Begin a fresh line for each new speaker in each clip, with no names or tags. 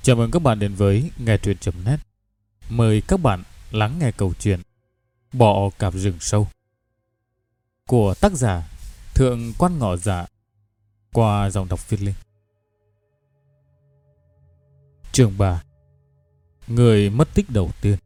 Chào mừng các bạn đến với nghe truyện.net. Mời các bạn lắng nghe câu chuyện Bọ cạp rừng sâu của tác giả Thượng Quan Ngọ Dạ qua dòng đọc Việt Linh. Chương 3: Người mất tích đầu tiên.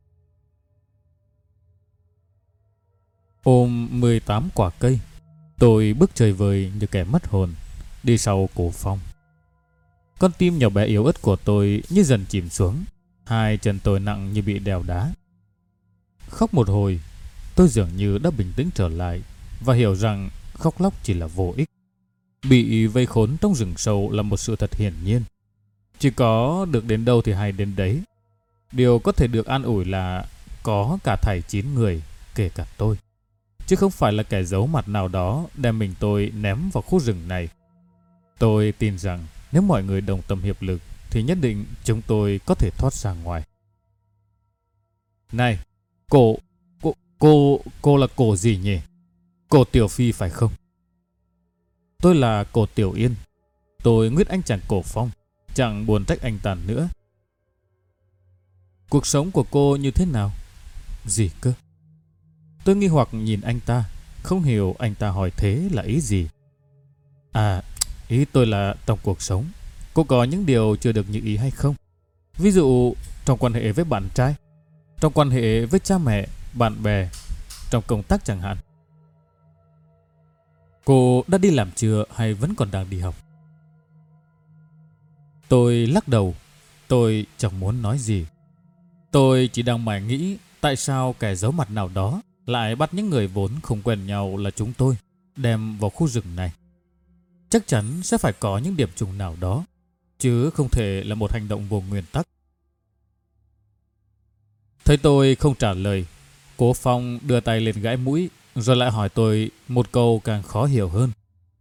Ôm 18 quả cây, tôi bước trời vời như kẻ mất hồn, đi sau Cổ Phong. Con tim nhỏ bé yếu ớt của tôi như dần chìm xuống, hai chân tôi nặng như bị đèo đá. Khóc một hồi, tôi dường như đã bình tĩnh trở lại và hiểu rằng khóc lóc chỉ là vô ích. Bị vây khốn trong rừng sâu là một sự thật hiển nhiên. Chỉ có được đến đâu thì hay đến đấy. Điều có thể được an ủi là có cả thảy 9 người, kể cả tôi, chứ không phải là kẻ giấu mặt nào đó đem mình tôi ném vào khu rừng này. Tôi tin rằng nếu mọi người đồng tâm hiệp lực thì nhất định chúng tôi có thể thoát ra ngoài. Này, cô là cổ gì nhỉ? Cổ Tiểu Phi phải không? Tôi là cổ Tiểu Yên. Tôi nguyết anh chàng Cổ Phong, chẳng buồn trách anh ta nữa. Cuộc sống của cô như thế nào? Gì cơ? Tôi nghi hoặc nhìn anh ta, không hiểu anh ta hỏi thế là ý gì. À, ý tôi là trong cuộc sống, cô có những điều chưa được như ý hay không? Ví dụ trong quan hệ với bạn trai, trong quan hệ với cha mẹ, bạn bè, trong công tác chẳng hạn. Cô đã đi làm chưa hay vẫn còn đang đi học? Tôi lắc đầu. Tôi chẳng muốn nói gì. Tôi chỉ đang mải nghĩ tại sao kẻ giấu mặt nào đó lại bắt những người vốn không quen nhau là chúng tôi đem vào khu rừng này. Chắc chắn sẽ phải có những điểm trùng nào đó, chứ không thể là một hành động vô nguyên tắc. Thấy tôi không trả lời, Cố Phong đưa tay lên gãi mũi, rồi lại hỏi tôi một câu càng khó hiểu hơn.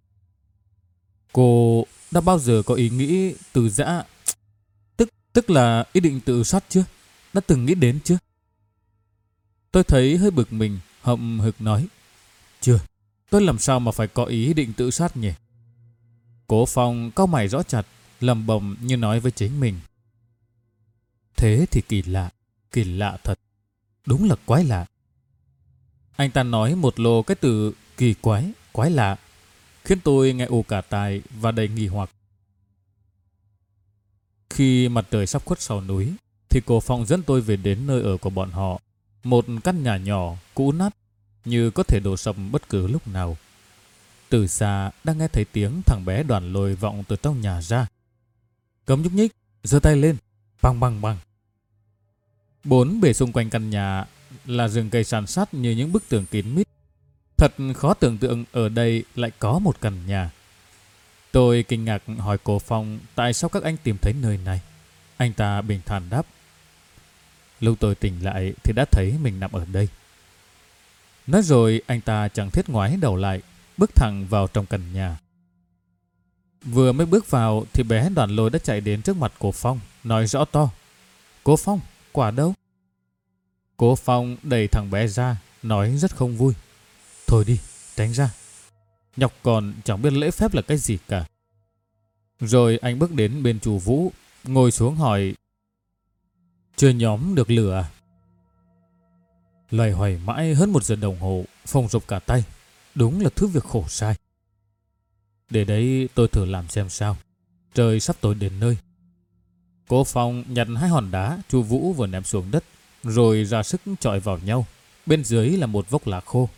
Cô đã bao giờ có ý nghĩ từ giã, tức là ý định tự sát chưa? Đã từng nghĩ đến chưa? Tôi thấy hơi bực mình, hậm hực nói. Chưa, tôi làm sao mà phải có ý định tự sát nhỉ? Cố Phong cau mày rõ chặt, lẩm bẩm như nói với chính mình. Thế thì kỳ lạ thật. Đúng là quái lạ. Anh ta nói một lô cái từ kỳ quái, quái lạ, khiến tôi nghe ù cả tai và đầy nghi hoặc. Khi mặt trời sắp khuất sau núi, thì Cố Phong dẫn tôi về đến nơi ở của bọn họ. Một căn nhà nhỏ, cũ nát, như có thể đổ sập bất cứ lúc nào. Từ xa đang nghe thấy tiếng thằng bé Đoàn Lôi vọng từ trong nhà ra. Cấm nhúc nhích, giơ tay lên, bang bang bang. Bốn bề xung quanh căn nhà là rừng cây san sát như những bức tường kín mít. Thật khó tưởng tượng ở đây lại có một căn nhà. Tôi kinh ngạc hỏi Cố Phong tại sao các anh tìm thấy nơi này. Anh ta bình thản đáp. Lúc tôi tỉnh lại thì đã thấy mình nằm ở đây. Nói rồi anh ta chẳng thiết ngoái đầu lại, bước thẳng vào trong căn nhà. Vừa mới bước vào thì bé Đoàn Lôi đã chạy đến trước mặt Cố Phong, nói rõ to. Cố Phong, quả đâu? Cố Phong đẩy thằng bé ra, nói rất không vui. Thôi đi, tránh ra. Nhóc còn chẳng biết lễ phép là cái gì cả. Rồi anh bước đến bên chú Vũ, ngồi xuống hỏi. Chưa nhóm được lửa à? Loay hoay mãi hơn 1 giờ đồng hồ, Phong rụp cả tay. Đúng là thứ việc khổ sai. Để đấy tôi thử làm xem sao. Trời sắp tối đến nơi. Cố Phong nhặt 2 hòn đá chú Vũ vừa ném xuống đất, rồi ra sức chọi vào nhau. Bên dưới là một vốc lá khô.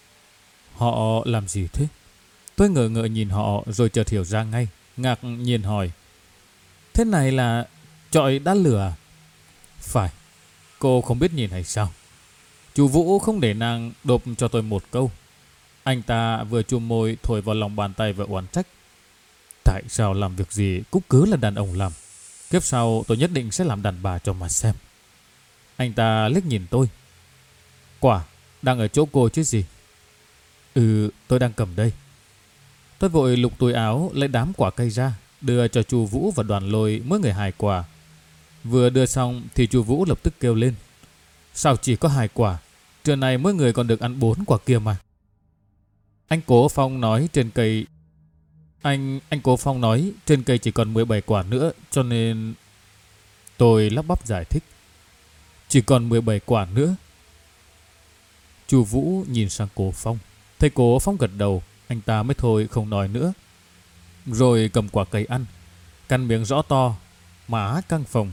Họ làm gì thế? Tôi ngờ ngợ nhìn họ rồi chợt hiểu ra ngay, ngạc nhiên hỏi. Thế này là chọi đá lửa à? Phải. Cô không biết nhìn hay sao? Chú Vũ không để nàng độp cho tôi một câu. Anh ta vừa chùm môi thổi vào lòng bàn tay và oán trách. Tại sao làm việc gì cũng cứ là đàn ông làm? Kiếp sau tôi nhất định sẽ làm đàn bà cho mà xem. Anh ta liếc nhìn tôi. Quả đang ở chỗ cô chứ gì? Tôi đang cầm đây. Tôi vội lục túi áo lấy đám quả cây ra, đưa cho chú Vũ và Đoàn Lôi mỗi người 2 quả. Vừa đưa xong thì chú Vũ lập tức kêu lên. Sao chỉ có 2 quả? Trưa nay mỗi người còn được ăn 4 quả kia mà. Anh Cố Phong nói trên cây Anh Cố Phong nói trên cây chỉ còn 17 quả nữa, cho nên Tôi lắp bắp giải thích. Chỉ còn 17 quả nữa. Chu Vũ nhìn sang Cố Phong. Thấy Cố Phong gật đầu, anh ta mới thôi không nói nữa. Rồi cầm quả cây ăn, cắn miếng rõ to, má căng phồng.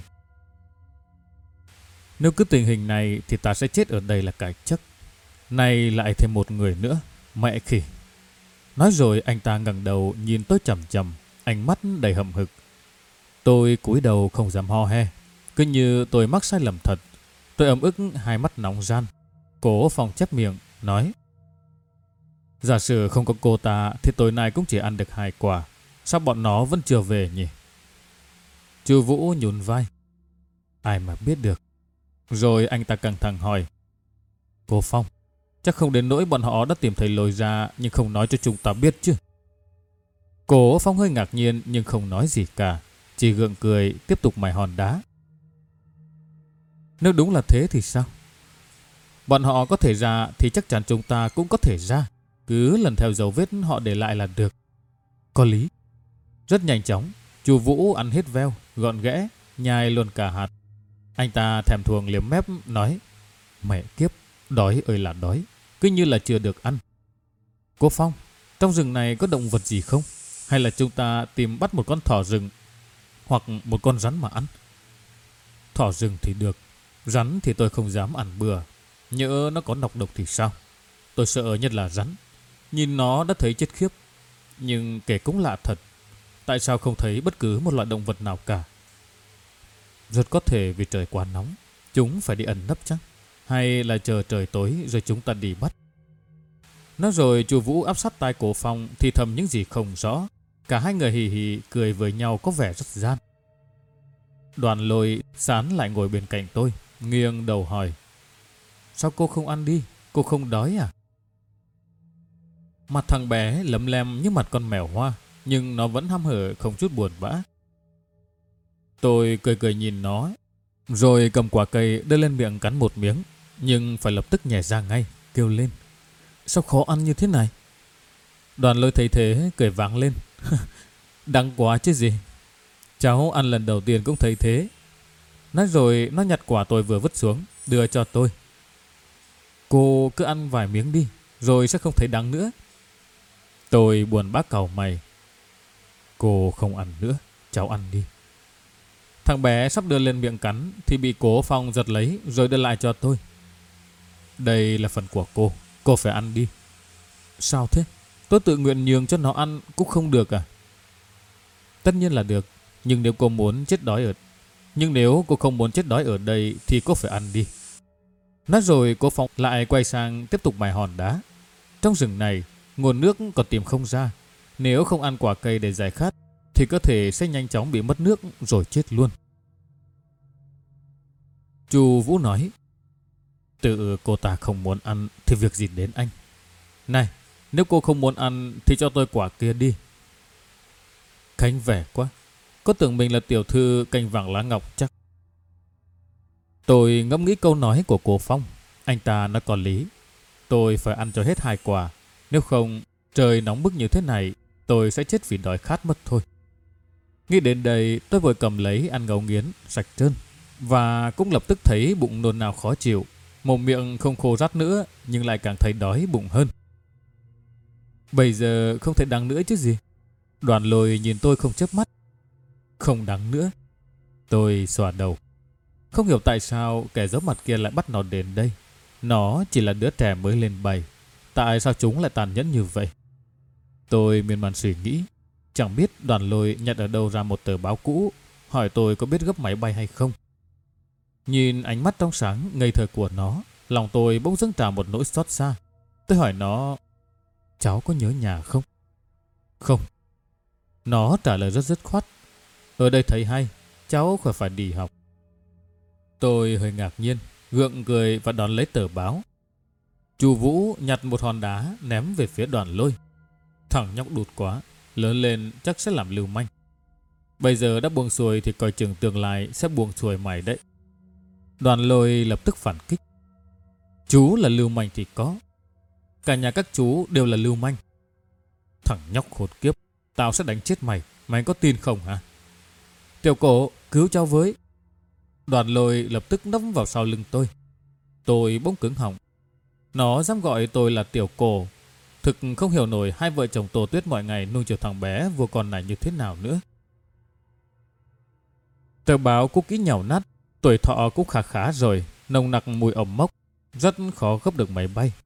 Nếu cứ tình hình này thì ta sẽ chết ở đây là cái chắc. Nay lại thêm một người nữa, mẹ khỉ. Nói rồi anh ta ngẩng đầu nhìn tôi chằm chằm, ánh mắt đầy hậm hực. Tôi cúi đầu không dám ho he, cứ như tôi mắc sai lầm thật. Tôi ấm ức, hai mắt nóng ran. Cố Phong chép miệng nói: giả sử không có cô ta thì tối nay cũng chỉ ăn được 2 quả. Sao bọn nó vẫn chưa về nhỉ? Chu Vũ nhún vai: ai mà biết được. Rồi anh ta căng thẳng hỏi: Cố Phong, chắc không đến nỗi bọn họ đã tìm thấy lối ra nhưng không nói cho chúng ta biết chứ? Cố Phong hơi ngạc nhiên nhưng không nói gì cả, chỉ gượng cười tiếp tục mài hòn đá. Nếu đúng là thế thì sao? Bọn họ có thể ra thì chắc chắn chúng ta cũng có thể ra. Cứ lần theo dấu vết họ để lại là được. Có lý. Rất nhanh chóng, Chu Vũ ăn hết veo, gọn ghẽ, nhai luôn cả hạt. Anh ta thèm thuồng liếm mép nói: mẹ kiếp, đói ơi là đói, cứ như là chưa được ăn. Cố Phong, trong rừng này có động vật gì không? Hay là chúng ta tìm bắt một con thỏ rừng hoặc một con rắn mà ăn? Thỏ rừng thì được, rắn thì tôi không dám ăn bừa. Nhỡ nó có nọc độc thì sao? Tôi sợ nhất là rắn. Nhìn nó đã thấy chết khiếp. Nhưng kể cũng lạ thật, tại sao không thấy bất cứ một loại động vật nào cả? Rất có thể vì trời quá nóng, chúng phải đi ẩn nấp chắc. Hay là chờ trời tối rồi chúng ta đi bắt. Nói rồi Chu Vũ áp sát tai Cố Phong thì thầm những gì không rõ. Cả hai người hì hì cười với nhau có vẻ rất gian. Đoàn Lôi sán lại ngồi bên cạnh tôi, nghiêng đầu hỏi: sao cô không ăn đi? Cô không đói à? Mặt thằng bé lấm lem như mặt con mèo hoa, nhưng nó vẫn hăm hở không chút buồn bã. Tôi cười cười nhìn nó, rồi cầm quả cây đưa lên miệng cắn một miếng, nhưng phải lập tức nhè ra ngay, kêu lên: sao khó ăn như thế này? Đoàn Lôi thấy thế cười vang lên: đắng quá chứ gì. Cháu ăn lần đầu tiên cũng thấy thế. Nói rồi nó nhặt quả tôi vừa vứt xuống, đưa cho tôi. Cô cứ ăn vài miếng đi, rồi sẽ không thấy đắng nữa. Tôi buồn bã cau mày. Cô không ăn nữa, cháu ăn đi. Thằng bé sắp đưa lên miệng cắn thì bị Cố Phong giật lấy rồi đưa lại cho tôi. Đây là phần của cô phải ăn đi. Sao thế? Tôi tự nguyện nhường cho nó ăn cũng không được à? Tất nhiên là được, nhưng nếu cô không muốn chết đói ở đây thì cô phải ăn đi. Nói rồi Cố Phong lại quay sang tiếp tục mài hòn đá. Trong rừng này, nguồn nước còn tìm không ra. Nếu không ăn quả cây để giải khát thì cơ thể sẽ nhanh chóng bị mất nước rồi chết luôn. Chu Vũ nói: tự cô ta không muốn ăn thì việc gì đến anh? Này, nếu cô không muốn ăn thì cho tôi quả kia đi. Khánh vẻ quá, có tưởng mình là tiểu thư cành vàng lá ngọc chắc. Tôi ngẫm nghĩ câu nói của Cố Phong. Anh ta nói có lý. Tôi phải ăn cho hết 2 quả. Nếu không, trời nóng bức như thế này, tôi sẽ chết vì đói khát mất thôi. Nghĩ đến đây, tôi vội cầm lấy ăn ngấu nghiến sạch trơn, và cũng lập tức thấy bụng nôn nao khó chịu. Mồm miệng không khô rát nữa, nhưng lại càng thấy đói bụng hơn. Bây giờ không thấy đắng nữa chứ gì? Đoàn Lôi nhìn tôi không chớp mắt. Không đắng nữa. Tôi xòa đầu. Không hiểu tại sao kẻ giấu mặt kia lại bắt nó đến đây. Nó chỉ là đứa trẻ mới lên bầy. Tại sao chúng lại tàn nhẫn như vậy? Tôi miên man suy nghĩ. Chẳng biết Đoàn Lôi nhặt ở đâu ra một tờ báo cũ, hỏi tôi có biết gấp máy bay hay không. Nhìn ánh mắt trong sáng ngây thơ của nó, lòng tôi bỗng dâng trào một nỗi xót xa. Tôi hỏi nó: cháu có nhớ nhà không? Không. Nó trả lời rất dứt khoát: ở đây thấy hay, cháu khỏi phải đi học. Tôi hơi ngạc nhiên, gượng cười và đón lấy tờ báo. Chu Vũ nhặt một hòn đá ném về phía Đoàn Lôi. Thằng nhóc đụt quá, lớn lên chắc sẽ làm lưu manh. Bây giờ đã buông xuôi thì coi chừng tương lai sẽ buông xuôi mày đấy. Đoàn Lôi lập tức phản kích. Chú là lưu manh thì có. Cả nhà các chú đều là lưu manh. Thằng nhóc khốn kiếp, tao sẽ đánh chết mày. Mày có tin không hả? Tiểu Cổ, cứu cháu với. Đoàn Lôi lập tức nấp vào sau lưng tôi. Tôi bỗng cứng họng. Nó dám gọi tôi là tiểu cổ. Thực không hiểu nổi hai vợ chồng Tô Tuyết mọi ngày nuông chiều thằng bé vua con này như thế nào nữa. Tờ báo cũ kỹ nhàu nát, tuổi thọ cũng khá khá rồi, nồng nặc mùi ẩm mốc, rất khó gấp được máy bay.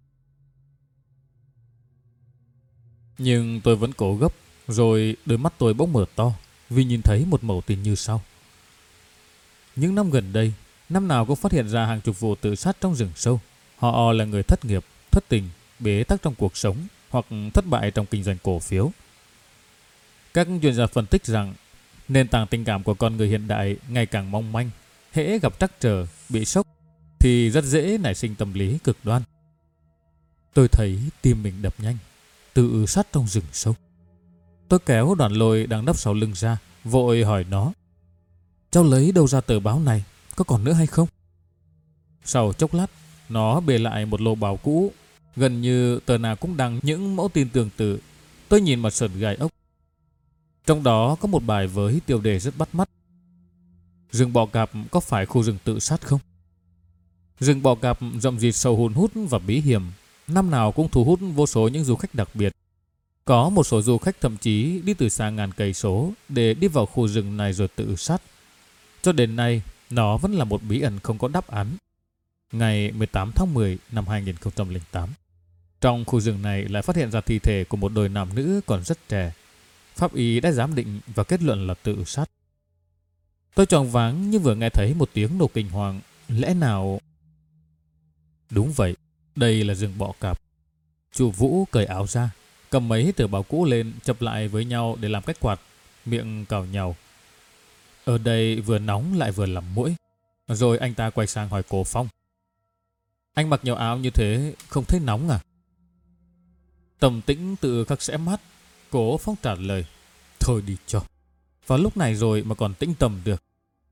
Nhưng tôi vẫn cố gấp, rồi đôi mắt tôi bỗng mở to vì nhìn thấy một mẩu tin như sau. Những năm gần đây, năm nào cũng phát hiện ra hàng chục vụ tự sát trong rừng sâu. Họ là người thất nghiệp, thất tình, bế tắc trong cuộc sống hoặc thất bại trong kinh doanh cổ phiếu. Các chuyên gia phân tích rằng nền tảng tình cảm của con người hiện đại ngày càng mong manh. Hễ gặp trắc trở, bị sốc thì rất dễ nảy sinh tâm lý cực đoan. Tôi thấy tim mình đập nhanh, tự sát trong rừng sâu. Tôi kéo Đoàn Lôi đang nấp sau lưng ra, vội hỏi nó. Cháu lấy đâu ra tờ báo này, có còn nữa hay không? Sau chốc lát, nó bề lại một lô báo cũ, gần như tờ nào cũng đăng những mẫu tin tương tự. Tôi nhìn mà sởn gai ốc. Trong đó có một bài với tiêu đề rất bắt mắt. Rừng Bò Cạp có phải khu rừng tự sát không? Rừng Bò Cạp rậm rịt sâu hun hút và bí hiểm, năm nào cũng thu hút vô số những du khách đặc biệt. Có một số du khách thậm chí đi từ xa ngàn cây số để đi vào khu rừng này rồi tự sát. Cho đến nay, nó vẫn là một bí ẩn không có đáp án. Ngày 18 tháng 10 năm 2008, trong khu rừng này lại phát hiện ra thi thể của một đôi nam nữ còn rất trẻ. Pháp y đã giám định và kết luận là tự sát. Tôi choáng váng nhưng vừa nghe thấy một tiếng nổ kinh hoàng. Lẽ nào... Đúng vậy, đây là rừng Bọ Cạp. Chủ Vũ cởi áo ra, cầm mấy tờ báo cũ lên chập lại với nhau để làm cách quạt, miệng cào nhàu. Ở đây vừa nóng lại vừa làm muỗi. Rồi anh ta quay sang hỏi Cố Phong. Anh mặc nhiều áo như thế không thấy nóng à? Tầm tĩnh tự khắc sẽ mát. Cố Phong trả lời. Thôi đi cho. Vào lúc này rồi mà còn tĩnh tâm được.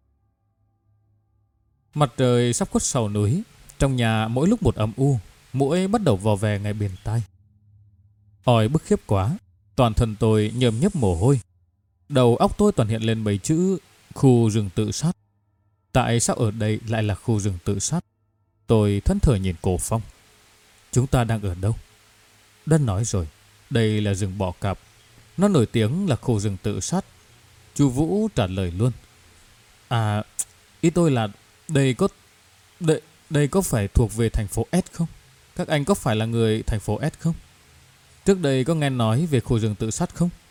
Mặt trời sắp khuất sau núi. Trong nhà mỗi lúc một âm u. Muỗi bắt đầu vò vè ngay bên tai. Ỏi bức khiếp quá. Toàn thân tôi nhờm nhớp mồ hôi. Đầu óc tôi toàn hiện lên mấy chữ khu rừng tự sát. Tại sao ở đây lại là khu rừng tự sát? Tôi thẫn thờ nhìn Cố Phong. Chúng ta đang ở đâu? Đã nói rồi, đây là rừng Bọ Cạp. Nó nổi tiếng là khu rừng tự sát. Chú Vũ trả lời luôn. À, ý tôi là đây có phải thuộc về thành phố S không? Các anh có phải là người thành phố S không? Trước đây có nghe nói về khu rừng tự sát không?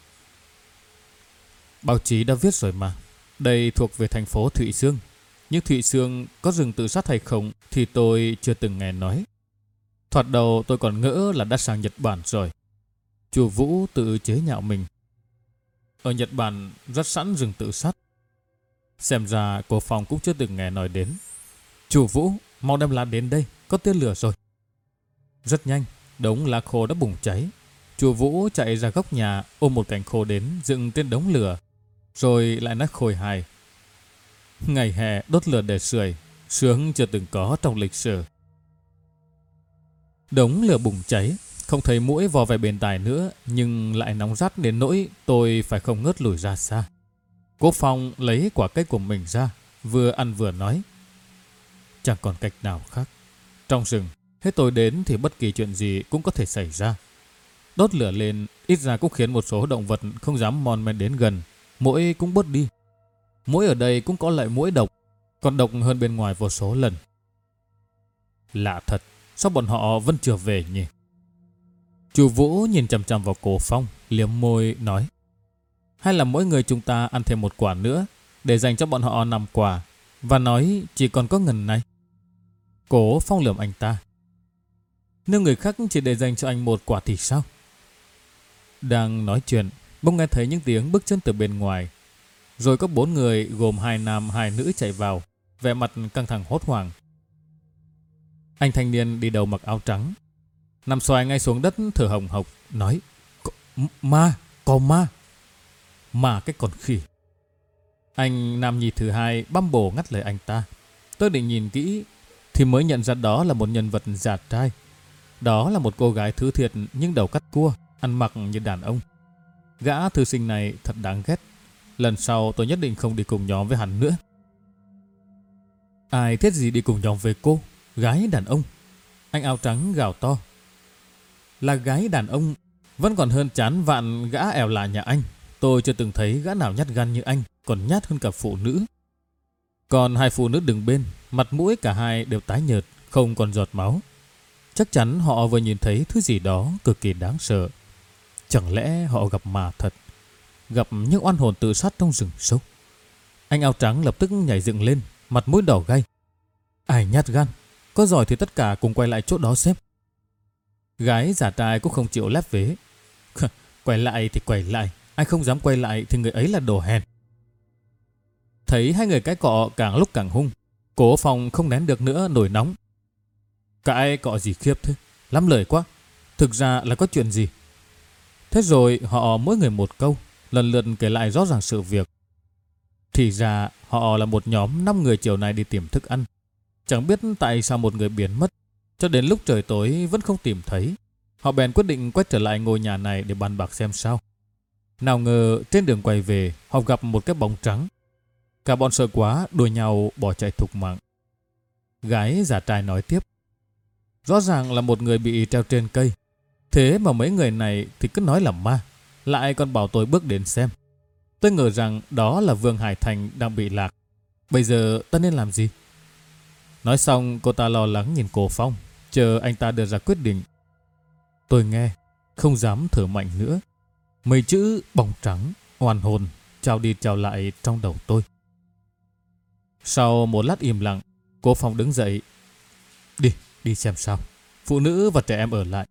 Báo chí đã viết rồi mà. Đây thuộc về thành phố Thụy Xương. Nhưng Thụy Xương có rừng tự sát hay không thì tôi chưa từng nghe nói. Thoạt đầu tôi còn ngỡ là đã sang Nhật Bản rồi. Chú Vũ tự chế nhạo mình. Ở Nhật Bản rất sẵn rừng tự sát. Xem ra Cố Phong cũng chưa từng nghe nói đến. Chú Vũ, mau đem lá đến đây, có tia lửa rồi. Rất nhanh, đống lá khô đã bùng cháy. Chú Vũ chạy ra góc nhà ôm một cành khô đến dựng trên đống lửa. Rồi lại nói khôi hài. Ngày hè đốt lửa để sưởi, sướng chưa từng có trong lịch sử. Đống lửa bùng cháy, không thấy muỗi vò về bên tai nữa, nhưng lại nóng rát đến nỗi tôi phải không ngớt lùi ra xa. Cố Phong lấy quả cây của mình ra, vừa ăn vừa nói. Chẳng còn cách nào khác. Trong rừng, hết tôi đến thì bất kỳ chuyện gì cũng có thể xảy ra. Đốt lửa lên, ít ra cũng khiến một số động vật không dám mon men đến gần. Muỗi cũng bớt đi. Muỗi ở đây cũng có loại muỗi độc, còn độc hơn bên ngoài vô số lần. Lạ thật, sao bọn họ vẫn chưa về nhỉ? Chú Vũ nhìn chằm chằm vào Cố Phong, liếm môi nói. Hay là mỗi người chúng ta ăn thêm một quả nữa, để dành cho bọn họ 5 quả, và nói chỉ còn có ngần này. Cố Phong lườm anh ta. Nếu người khác chỉ để dành cho anh một quả thì sao? Đang nói chuyện, bỗng nghe thấy những tiếng bước chân từ bên ngoài. Rồi có 4 người gồm 2 nam 2 nữ chạy vào, vẻ mặt căng thẳng hốt hoảng. Anh thanh niên đi đầu mặc áo trắng, nằm xoài ngay xuống đất thở hồng hộc, nói. Có ma. Ma cái con khỉ. Anh nam nhi thứ hai băm bổ ngắt lời anh ta. Tôi định nhìn kỹ thì mới nhận ra đó là một nhân vật giả trai. Đó là một cô gái thứ thiệt nhưng đầu cắt cua, ăn mặc như đàn ông. Gã thư sinh này thật đáng ghét. Lần sau tôi nhất định không đi cùng nhóm với hắn nữa. Ai thiết gì đi cùng nhóm với cô? Gái đàn ông. Anh áo trắng gào to. Là gái đàn ông vẫn còn hơn chán vạn gã ẻo lạ nhà anh. Tôi chưa từng thấy gã nào nhát gan như anh, còn nhát hơn cả phụ nữ. Còn hai phụ nữ đứng bên, mặt mũi cả hai đều tái nhợt, không còn giọt máu. Chắc chắn họ vừa nhìn thấy thứ gì đó cực kỳ đáng sợ. Chẳng lẽ họ gặp ma thật, gặp những oan hồn tự sát trong rừng sâu? Anh áo trắng lập tức nhảy dựng lên, mặt mũi đỏ gay. Ai nhát gan, có giỏi thì tất cả cùng quay lại chỗ đó xem. Gái giả trai cũng không chịu lép vế. Quay lại thì quay lại, ai không dám quay lại thì người ấy là đồ hèn. Thấy hai người cãi cọ càng lúc càng hung, Cố Phong không nén được nữa nổi nóng. Cãi cọ gì khiếp thế, lắm lời quá. Thực ra là có chuyện gì? Thế rồi họ mỗi người một câu, lần lượt kể lại rõ ràng sự việc. Thì ra họ là một nhóm 5 người chiều nay đi tìm thức ăn. Chẳng biết tại sao một người biến mất, cho đến lúc trời tối vẫn không tìm thấy. Họ bèn quyết định quay trở lại ngôi nhà này để bàn bạc xem sao. Nào ngờ trên đường quay về, họ gặp một cái bóng trắng. Cả bọn sợ quá, đuổi nhau bỏ chạy thục mạng. Gái giả trai nói tiếp. Rõ ràng là một người bị treo trên cây. Thế mà mấy người này thì cứ nói là ma, lại còn bảo tôi bước đến xem. Tôi ngờ rằng đó là Vương Hải Thành đang bị lạc. Bây giờ ta nên làm gì? Nói xong cô ta lo lắng nhìn Cố Phong, chờ anh ta đưa ra quyết định. Tôi nghe, không dám thở mạnh nữa. Mấy chữ bóng trắng, oan hồn trao đi trao lại trong đầu tôi. Sau một lát im lặng, Cố Phong đứng dậy. Đi xem sao. Phụ nữ và trẻ em ở lại.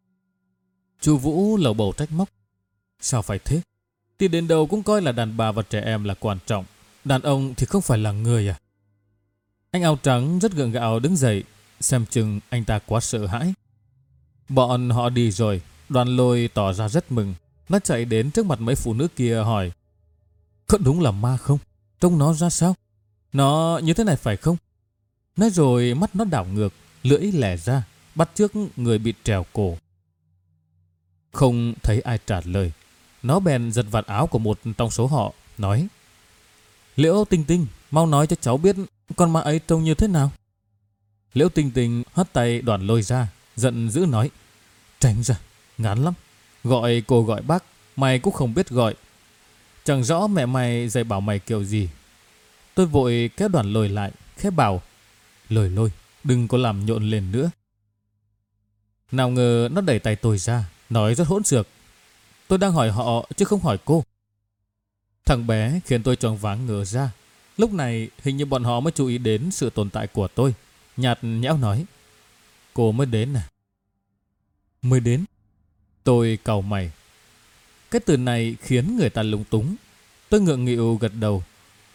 Chu Vũ lầu bầu trách móc. Sao phải thế? Thì đến đâu cũng coi là đàn bà và trẻ em là quan trọng. Đàn ông thì không phải là người à? Anh áo trắng rất gượng gạo đứng dậy, xem chừng anh ta quá sợ hãi. Bọn họ đi rồi, Đoàn Lôi tỏ ra rất mừng. Nó chạy đến trước mặt mấy phụ nữ kia hỏi. Có đúng là ma không? Trông nó ra sao? Nó như thế này phải không? Nói rồi mắt nó đảo ngược, lưỡi lẻ ra, bắt chước người bị trèo cổ. Không thấy ai trả lời, nó bèn giật vạt áo của một trong số họ, nói. Liễu Tinh Tinh, mau nói cho cháu biết con ma ấy trông như thế nào. Liễu Tinh Tinh hất tay Đoàn Lôi ra, giận dữ nói. Tránh ra, ngán lắm. Gọi cô gọi bác, mày cũng không biết gọi. Chẳng rõ mẹ mày dạy bảo mày kiểu gì. Tôi vội kéo Đoàn Lôi lại, khẽ bảo. Lôi, đừng có làm nhộn lên nữa. Nào ngờ nó đẩy tay tôi ra, nói rất hỗn xược. Tôi đang hỏi họ chứ không hỏi cô. Thằng bé khiến tôi choáng váng ngỡ ra. Lúc này hình như bọn họ mới chú ý đến sự tồn tại của tôi. Nhạt nhẽo nói. Cô mới đến à? Mới đến? Tôi cau mày. Cái từ này khiến người ta lúng túng. Tôi ngượng nghịu gật đầu.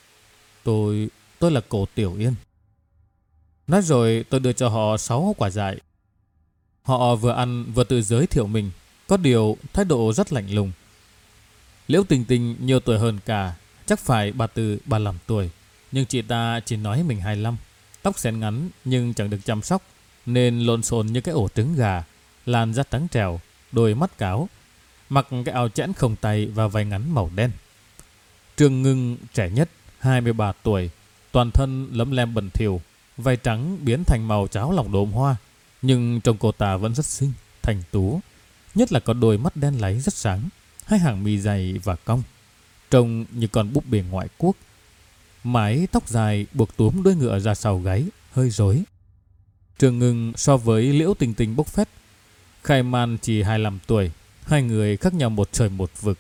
Tôi là Cổ Tiểu Yên. Nói rồi tôi đưa cho họ 6 quả dại. Họ vừa ăn vừa tự giới thiệu mình, có điều thái độ rất lạnh lùng. Liễu Tình Tình nhiều tuổi hơn cả, chắc phải 34-35 tuổi, nhưng chị ta chỉ nói mình 25. Tóc xén ngắn nhưng chẳng được chăm sóc, nên lộn xộn như cái ổ trứng gà, làn da trắng trẻo, đôi mắt cáo, mặc cái áo chẽn không tay và váy ngắn màu đen. Trương Ngưng trẻ nhất, 23 tuổi, toàn thân lấm lem bẩn thỉu, váy trắng biến thành màu cháo lòng đốm hoa, nhưng trông cô ta vẫn rất xinh, thành tú, nhất là có đôi mắt đen láy rất sáng, hai hàng mi dày và cong, trông như con búp bê ngoại quốc. Mái tóc dài buộc túm đuôi ngựa ra sau gáy, hơi rối. Trương Ngưng so với Liễu Tình Tình bốc phét. Khai Man chỉ 25 tuổi, hai người khác nhau một trời một vực.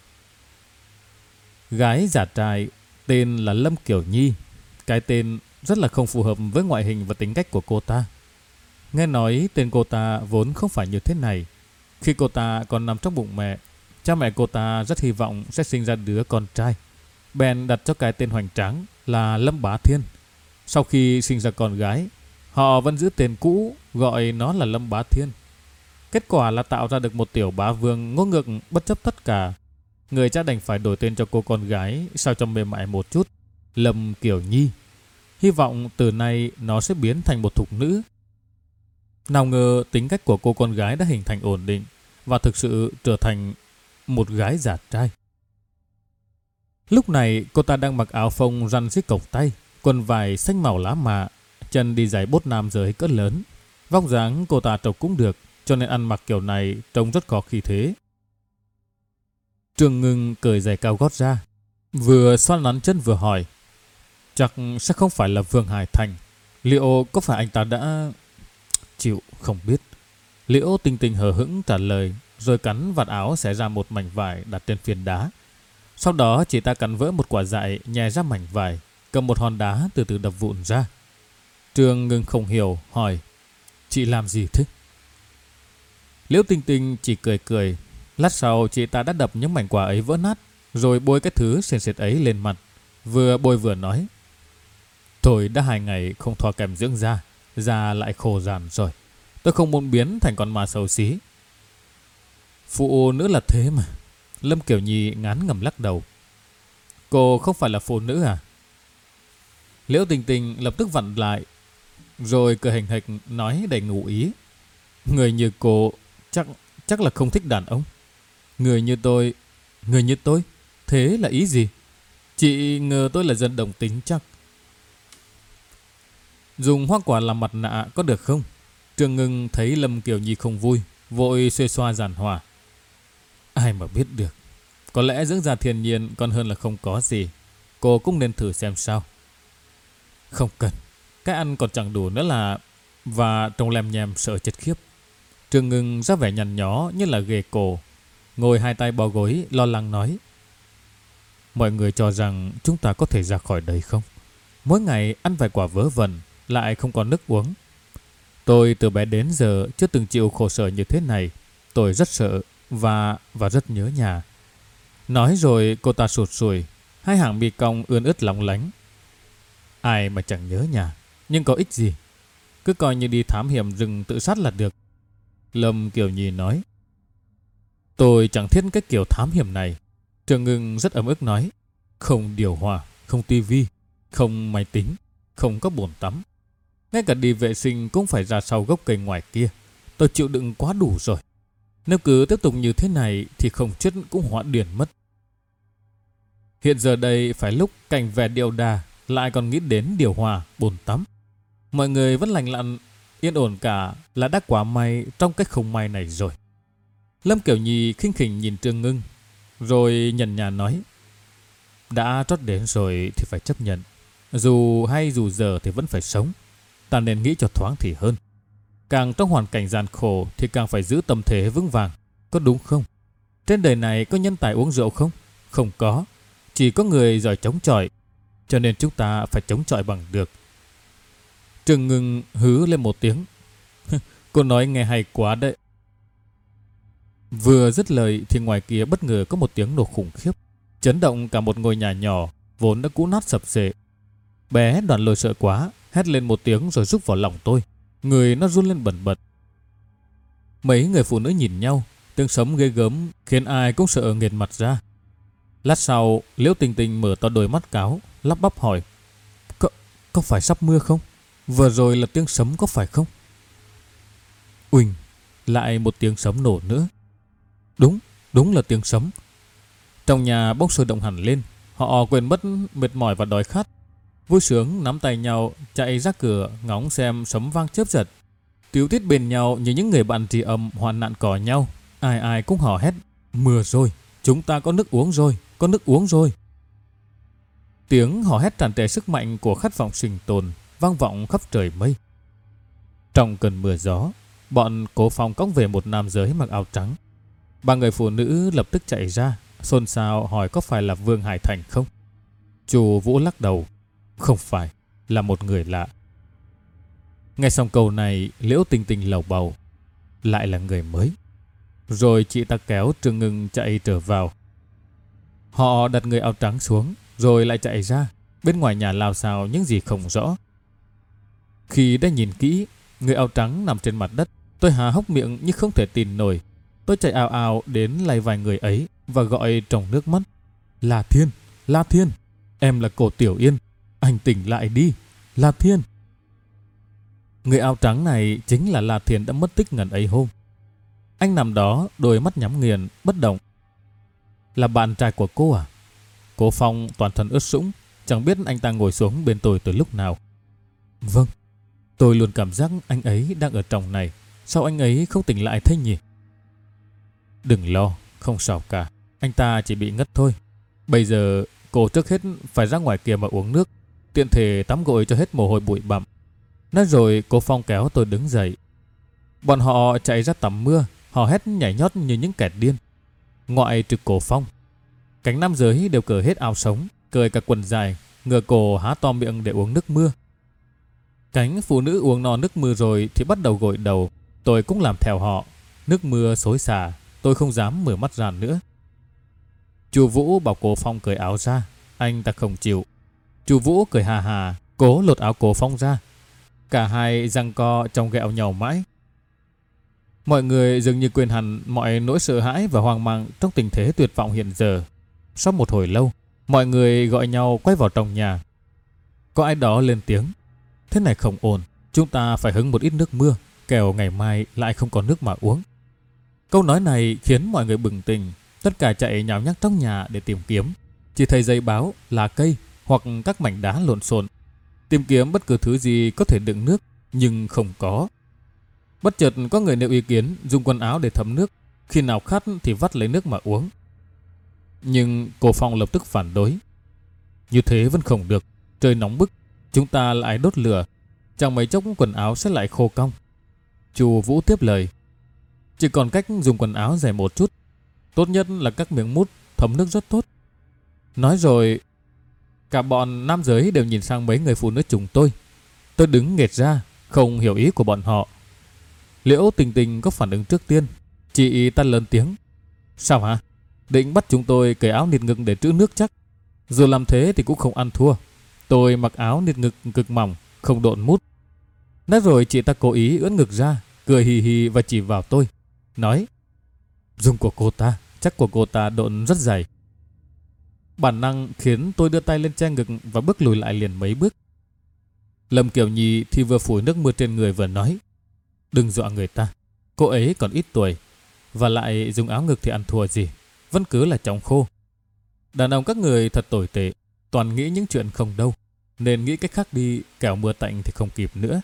Gái giả trai tên là Lâm Kiểu Nhi. Cái tên rất là không phù hợp với ngoại hình và tính cách của cô ta. Nghe nói tên cô ta vốn không phải như thế này. Khi cô ta còn nằm trong bụng mẹ, cha mẹ cô ta rất hy vọng sẽ sinh ra đứa con trai, bèn đặt cho cái tên hoành tráng là Lâm Bá Thiên. Sau khi sinh ra con gái, họ vẫn giữ tên cũ, gọi nó là Lâm Bá Thiên. Kết quả là tạo ra được một tiểu bá vương ngỗ ngược bất chấp tất cả. Người cha đành phải đổi tên cho cô con gái sao cho mềm mại một chút, Lâm Kiểu Nhi. Hy vọng từ nay nó sẽ biến thành một thục nữ. Nào ngờ tính cách của cô con gái đã hình thành ổn định và thực sự trở thành một gái giả trai. Lúc này cô ta đang mặc áo phông răn xích cộc tay, quần vải xanh màu lá mạ, Chân đi giày bốt nam giới cỡ lớn. Vóc dáng cô ta trông cũng được, cho nên ăn mặc kiểu này trông rất có khí thế. Trương Ngưng cởi giày cao gót ra, vừa xoăn nắn chân vừa hỏi. Chắc sẽ không phải là Vương Hải Thành. Liệu có phải anh ta đã... Chịu không biết. Liễu Tinh Tinh hờ hững trả lời, rồi cắn vạt áo xẻ ra một mảnh vải đặt trên phiến đá. Sau đó chị ta cắn vỡ một quả dại, nhè ra mảnh vải, cầm một hòn đá từ từ đập vụn ra. Trương Ngưng không hiểu, hỏi: Chị làm gì thế? Liễu Tinh Tinh chỉ cười cười. Lát sau chị ta đã đập những mảnh quả ấy vỡ nát, rồi bôi cái thứ sền sệt ấy lên mặt. Vừa bôi vừa nói: Tôi đã 2 ngày không thoa kem dưỡng da lại khô ràn rồi. Tôi không muốn biến thành con ma xấu xí. Phụ nữ là thế mà. Lâm Kiểu Nhi ngán ngẩm lắc đầu. Cô không phải là phụ nữ à? Liễu Tinh Tinh lập tức vặn lại, rồi cười hình hịch nói đầy ngụ ý. Người như cô chắc là không thích đàn ông. Người như tôi, thế là ý gì? Chị ngờ tôi là dân đồng tính chắc. Dùng hoa quả làm mặt nạ có được không? Trương Ngưng thấy Lâm Kiều Nhi không vui, vội xuê xoa giàn hòa. Ai mà biết được. Có lẽ dưỡng da thiên nhiên còn hơn là không có gì. Cô cũng nên thử xem sao. Không cần. Cái ăn còn chẳng đủ nữa là... Và trông lem nhem sợ chết khiếp. Trương Ngưng ra vẻ nhăn nhó như là ghê cổ, ngồi 2 tay bó gối lo lắng nói. Mọi người cho rằng chúng ta có thể ra khỏi đây không? Mỗi ngày ăn vài quả vớ vẩn, lại không có nước uống. Tôi từ bé đến giờ chưa từng chịu khổ sở như thế này. Tôi rất sợ và rất nhớ nhà. Nói rồi cô ta sụt sùi, 2 hàng mi cong ươn ướt lóng lánh. Ai mà chẳng nhớ nhà, nhưng có ích gì? Cứ coi như đi thám hiểm rừng tự sát là được. Lâm Kiều Nhi nói. Tôi chẳng thích cái kiểu thám hiểm này. Trương Ngưng rất ấm ức nói. Không điều hòa, không tivi, không máy tính, không có bồn tắm. Ngay cả đi vệ sinh cũng phải ra sau gốc cây ngoài kia. Tôi chịu đựng quá đủ rồi. Nếu cứ tiếp tục như thế này thì không chết cũng hóa điên mất. Hiện giờ đây phải lúc cảnh vẻ điệu đà, lại còn nghĩ đến điều hòa, bồn tắm. Mọi người vẫn lành lặn, yên ổn cả là đã quá may trong cái không may này rồi. Lâm Kiểu Nhi khinh khỉnh nhìn Trương Ngưng, rồi nhàn nhạt nói. Đã trót đến rồi thì phải chấp nhận. Dù hay dù giờ thì vẫn phải sống. Ta nên nghĩ cho thoáng thì hơn. Càng trong hoàn cảnh gian khổ thì càng phải giữ tâm thế vững vàng. Có đúng không? Trên đời này có nhân tài uống rượu không? Không có. Chỉ có người giỏi chống chọi. Cho nên chúng ta phải chống chọi bằng được. Trương Ngưng hứ lên một tiếng. Cô nói nghe hay quá đấy. Vừa dứt lời thì ngoài kia bất ngờ có một tiếng nổ khủng khiếp, chấn động cả một ngôi nhà nhỏ vốn đã cũ nát sập xệ. Bé Đoàn Lôi sợ quá, hét lên một tiếng rồi rúc vào lòng tôi. Người nó run lên bần bật. Mấy người phụ nữ nhìn nhau, tiếng sấm ghê gớm khiến ai cũng sợ nghiền mặt ra. Lát sau, Liễu Tinh Tinh mở to đôi mắt cáo, lắp bắp hỏi. Có phải sắp mưa không? Vừa rồi là tiếng sấm có phải không? Uỳnh, lại một tiếng sấm nổ nữa. Đúng là tiếng sấm. Trong nhà bỗng sôi động hẳn lên. Họ quên mất mệt mỏi và đói khát, vui sướng nắm tay nhau chạy ra cửa ngóng xem sấm vang chớp giật. Tíu tít bên nhau như những người bạn tri âm hoạn nạn cỏ nhau. Ai ai cũng hò hét. Mưa rồi, chúng ta có nước uống rồi, có nước uống rồi. Tiếng hò hét tràn trề sức mạnh của khát vọng sinh tồn vang vọng khắp trời mây. Trong cơn mưa gió, bọn Cố Phong cõng về một nam giới mặc áo trắng. 3 người phụ nữ lập tức chạy ra, xôn xao hỏi có phải là Vương Hải Thành không. Chu Vũ lắc đầu. Không phải, là một người lạ. Nghe xong câu này, Liễu Tinh Tinh lầu bầu. Lại là người mới. Rồi chị ta kéo Trương Ngưng chạy trở vào. Họ đặt người áo trắng xuống, rồi lại chạy ra. Bên ngoài nhà lao xao những gì không rõ. Khi đã nhìn kỹ, người áo trắng nằm trên mặt đất, tôi há hốc miệng nhưng không thể tin nổi. Tôi chạy ào ào đến lay vai người ấy và gọi trong nước mắt. La Thiên, La Thiên, em là Cổ Tiểu Yên, anh tỉnh lại đi, La Thiên. Người áo trắng này chính là La Thiên đã mất tích ngần ấy hôm. Anh nằm đó, đôi mắt nhắm nghiền, bất động. Là bạn trai của cô à? Cố Phong toàn thân ướt sũng, chẳng biết anh ta ngồi xuống bên tôi từ lúc nào. Vâng, Tôi luôn cảm giác anh ấy đang ở trong này. Sao anh ấy không tỉnh lại thế nhỉ? Đừng lo, không sao cả. Anh ta chỉ bị ngất thôi. Bây giờ cô trước hết phải ra ngoài kia mà uống nước, tiện thể tắm gội cho hết mồ hôi bụi bặm. Nói rồi cô Phong kéo tôi đứng dậy. Bọn họ chạy ra tắm mưa, hò hét nhảy nhót như những kẻ điên. Ngoại trừ cô Phong, cánh nam giới đều cởi hết áo sống, cởi cả quần dài, ngửa cổ há to miệng để uống nước mưa. Cánh phụ nữ uống no nước mưa rồi thì bắt đầu gội đầu. Tôi cũng làm theo họ. Nước mưa xối xả, tôi không dám mở mắt ra nữa. Chú Vũ bảo cô Phong cởi áo ra, anh ta không chịu. Chú Vũ cười hà hà, cố lột áo cô Phong ra. Cả hai giằng co trong ghẹo nhau mãi. Mọi người dường như quên hẳn mọi nỗi sợ hãi và hoang mang trong tình thế tuyệt vọng hiện giờ. Sau một hồi lâu, mọi người gọi nhau quay vào trong nhà. Có ai đó lên tiếng: thế này không ổn, chúng ta phải hứng một ít nước mưa, kẻo ngày mai lại không có nước mà uống. Câu nói này khiến mọi người bừng tỉnh, tất cả chạy nhào nhác trong nhà để tìm kiếm. Chỉ thấy giấy báo, lá cây hoặc các mảnh đá lộn xộn, tìm kiếm bất cứ thứ gì có thể đựng nước, nhưng không có. Bất chợt có người nêu ý kiến dùng quần áo để thấm nước, khi nào khát thì vắt lấy nước mà uống. Nhưng cô Phong lập tức phản đối: như thế vẫn không được, trời nóng bức, chúng ta lại đốt lửa, chẳng mấy chốc quần áo sẽ lại khô cong. Chú Vũ tiếp lời: chỉ còn cách dùng quần áo dày một chút, tốt nhất là các miếng mút thấm nước rất tốt. Nói rồi, cả bọn nam giới đều nhìn sang mấy người phụ nữ chúng tôi. Tôi đứng nghệt ra, không hiểu ý của bọn họ. Liễu Tình Tình có phản ứng trước tiên. Chị ta lớn tiếng: sao hả? Định bắt chúng tôi cởi áo nịt ngực để trữ nước chắc? Dù làm thế thì cũng không ăn thua. Tôi mặc áo nịt ngực cực mỏng, không độn mút. Nói rồi chị ta cố ý ưỡn ngực ra, cười hì hì và chỉ vào tôi, nói: dùng của cô ta, chắc của cô ta độn rất dày. Bản năng khiến tôi đưa tay lên che ngực và bước lùi lại liền mấy bước. Lâm Kiều Nhi thì vừa phủi nước mưa trên người vừa nói: đừng dọa người ta, cô ấy còn ít tuổi, và lại dùng áo ngực thì ăn thua gì, vẫn cứ là chóng khô. Đàn ông các người thật tồi tệ, toàn nghĩ những chuyện không đâu, nên nghĩ cách khác đi, kẻo mưa tạnh thì không kịp nữa.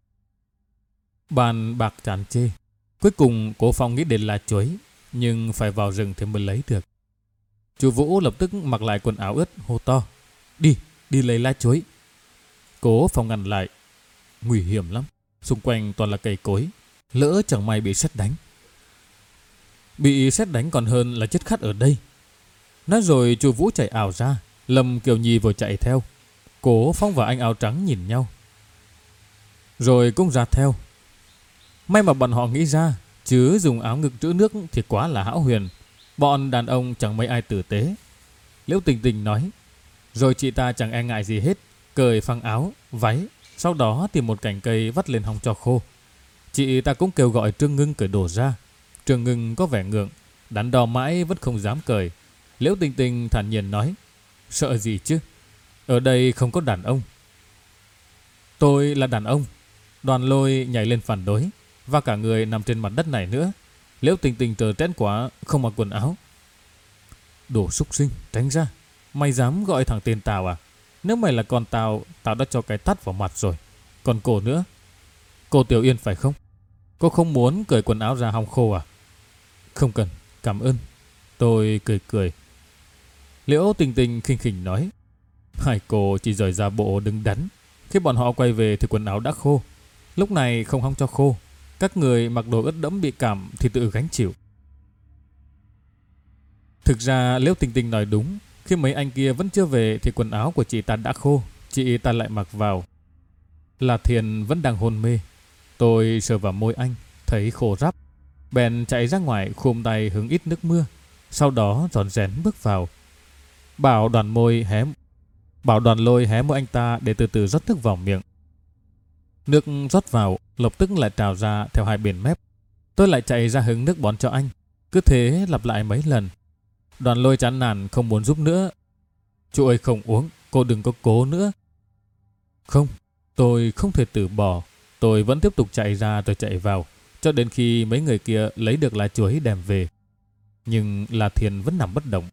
Bàn bạc chán chê. Cuối cùng cô Phong nghĩ đến lá chuối, nhưng phải vào rừng thì mới lấy được. Chú Vũ lập tức mặc lại quần áo ướt, hô to: đi lấy lá chuối. Cố Phong ngăn lại: nguy hiểm lắm, xung quanh toàn là cây cối, lỡ chẳng may bị sét đánh. Bị sét đánh còn hơn là chết khát ở đây. Nói rồi chú Vũ chạy ảo ra, Lâm Kiều Nhi vừa chạy theo. Cố Phong và anh áo trắng nhìn nhau, rồi cũng ra theo. May mà bọn họ nghĩ ra, chứ dùng áo ngực trữ nước thì quá là hão huyền. Bọn đàn ông chẳng mấy ai tử tế. Liễu Tình Tình nói. Rồi chị ta chẳng e ngại gì hết, cởi phăng áo, váy, sau đó tìm một cành cây vắt lên hông cho khô. Chị ta cũng kêu gọi Trương Ngưng cởi đồ ra. Trương Ngưng có vẻ ngượng, đắn đo mãi vẫn không dám cởi. Liễu Tình Tình thản nhiên nói: sợ gì chứ, ở đây không có đàn ông. Tôi là đàn ông. Đoàn Lôi nhảy lên phản đối, và cả người nằm trên mặt đất này nữa. Liễu Tình Tình trờ trẽn quá, không mặc quần áo. Đồ súc sinh, tránh ra. Mày dám gọi thằng tên tao à? Nếu mày là con tao, tao đã cho cái tát vào mặt rồi. Còn cô nữa, cô Tiểu Yên phải không? Cô không muốn cởi quần áo ra hong khô à? Không cần, cảm ơn. Tôi cười cười. Liễu Tình Tình khinh khỉnh nói: hai cô chỉ giỏi ra bộ đứng đắn. Khi bọn họ quay về thì quần áo đã khô. Lúc này không hong cho khô, các người mặc đồ ướt đẫm bị cảm thì tự gánh chịu. Thực ra Liễu Tình Tình nói đúng. Khi mấy anh kia vẫn chưa về thì quần áo của chị ta đã khô. Chị ta lại mặc vào. La Thiền vẫn đang hôn mê. Tôi sờ vào môi anh, thấy khô ráp. Bèn chạy ra ngoài khum tay hứng ít nước mưa. Sau đó rón rén bước vào. Bảo Đoàn Lôi hé môi anh ta để từ từ rót nước vào miệng. Nước rót vào lập tức lại trào ra theo hai bên mép. Tôi lại chạy ra hứng nước bón cho anh. Cứ thế lặp lại mấy lần. Đoàn Lôi chán nản không muốn giúp nữa. Chú ơi không uống, cô đừng có cố nữa. Không, tôi không thể từ bỏ. Tôi vẫn tiếp tục chạy ra rồi chạy vào, cho đến khi mấy người kia lấy được lá chuối đem về. Nhưng La Thiền vẫn nằm bất động.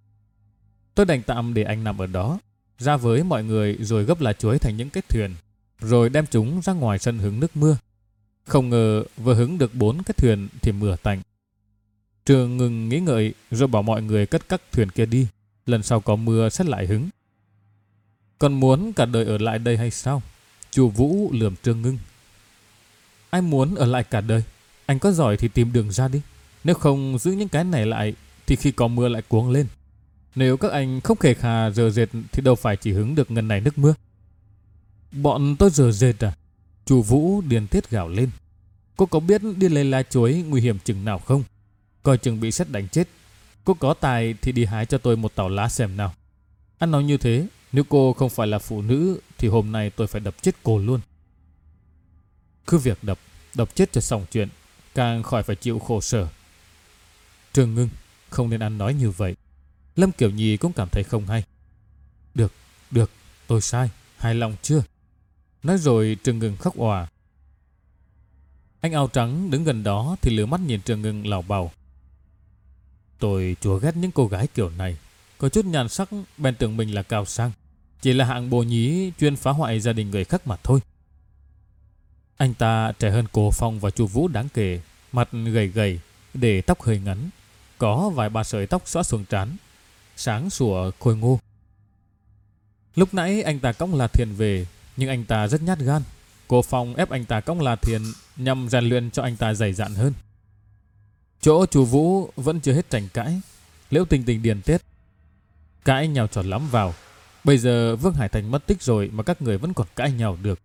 Tôi đành tạm để anh nằm ở đó, ra với mọi người rồi gấp lá chuối thành những cái thuyền. rồi đem chúng ra ngoài sân hứng nước mưa. Không ngờ vừa hứng được 4 cái thuyền thì mưa tạnh. Trường ngừng nghĩ ngợi rồi bảo mọi người cất các thuyền kia đi, lần sau có mưa sẽ lại hứng. Còn muốn cả đời ở lại đây hay sao? Chu Vũ lườm Trương Ngưng. Ai muốn ở lại cả đời? Anh có giỏi thì tìm đường ra đi. Nếu không giữ những cái này lại thì khi có mưa lại cuống lên. Nếu các anh không khề khà rờ rệt thì đâu phải chỉ hứng được ngần này nước mưa. Bọn tôi rờ rệt à? Chu Vũ điên tiết gào lên. Cô có biết đi lấy lá chuối nguy hiểm chừng nào không? Coi chừng bị sét đánh chết. Cô có tài thì đi hái cho tôi một tàu lá xem nào. Anh nói như thế, nếu cô không phải là phụ nữ thì hôm nay tôi phải đập chết cô luôn. Cứ việc đập chết cho xong chuyện, càng khỏi phải chịu khổ sở. Trương Ngưng, không nên ăn nói như vậy. Lâm Kiểu Nhi cũng cảm thấy không hay. Được, tôi sai, hài lòng chưa? Nói rồi Trương Ngưng khóc òa. Anh áo trắng đứng gần đó thì lửa mắt nhìn Trương Ngưng lảo bào. Tôi chúa ghét những cô gái kiểu này, có chút nhan sắc bèn tưởng mình là cao sang, chỉ là hạng bồ nhí chuyên phá hoại gia đình người khác mà thôi. Anh ta trẻ hơn Cố Phong và Chu Vũ đáng kể, mặt gầy gầy, để tóc hơi ngắn, có vài ba sợi tóc xõa xuống trán, sáng sủa khôi ngô. Lúc nãy anh ta cõng La Thiền về, nhưng anh ta rất nhát gan. Cố Phong ép anh ta cõng La Thiền nhằm rèn luyện cho anh ta dày dạn hơn. Chỗ Chu Vũ vẫn chưa hết tranh cãi. Liễu Tình Tình điền tiết. Cãi nhau tròn lắm vào. Bây giờ Vương Hải Thành mất tích rồi mà các người vẫn còn cãi nhau được.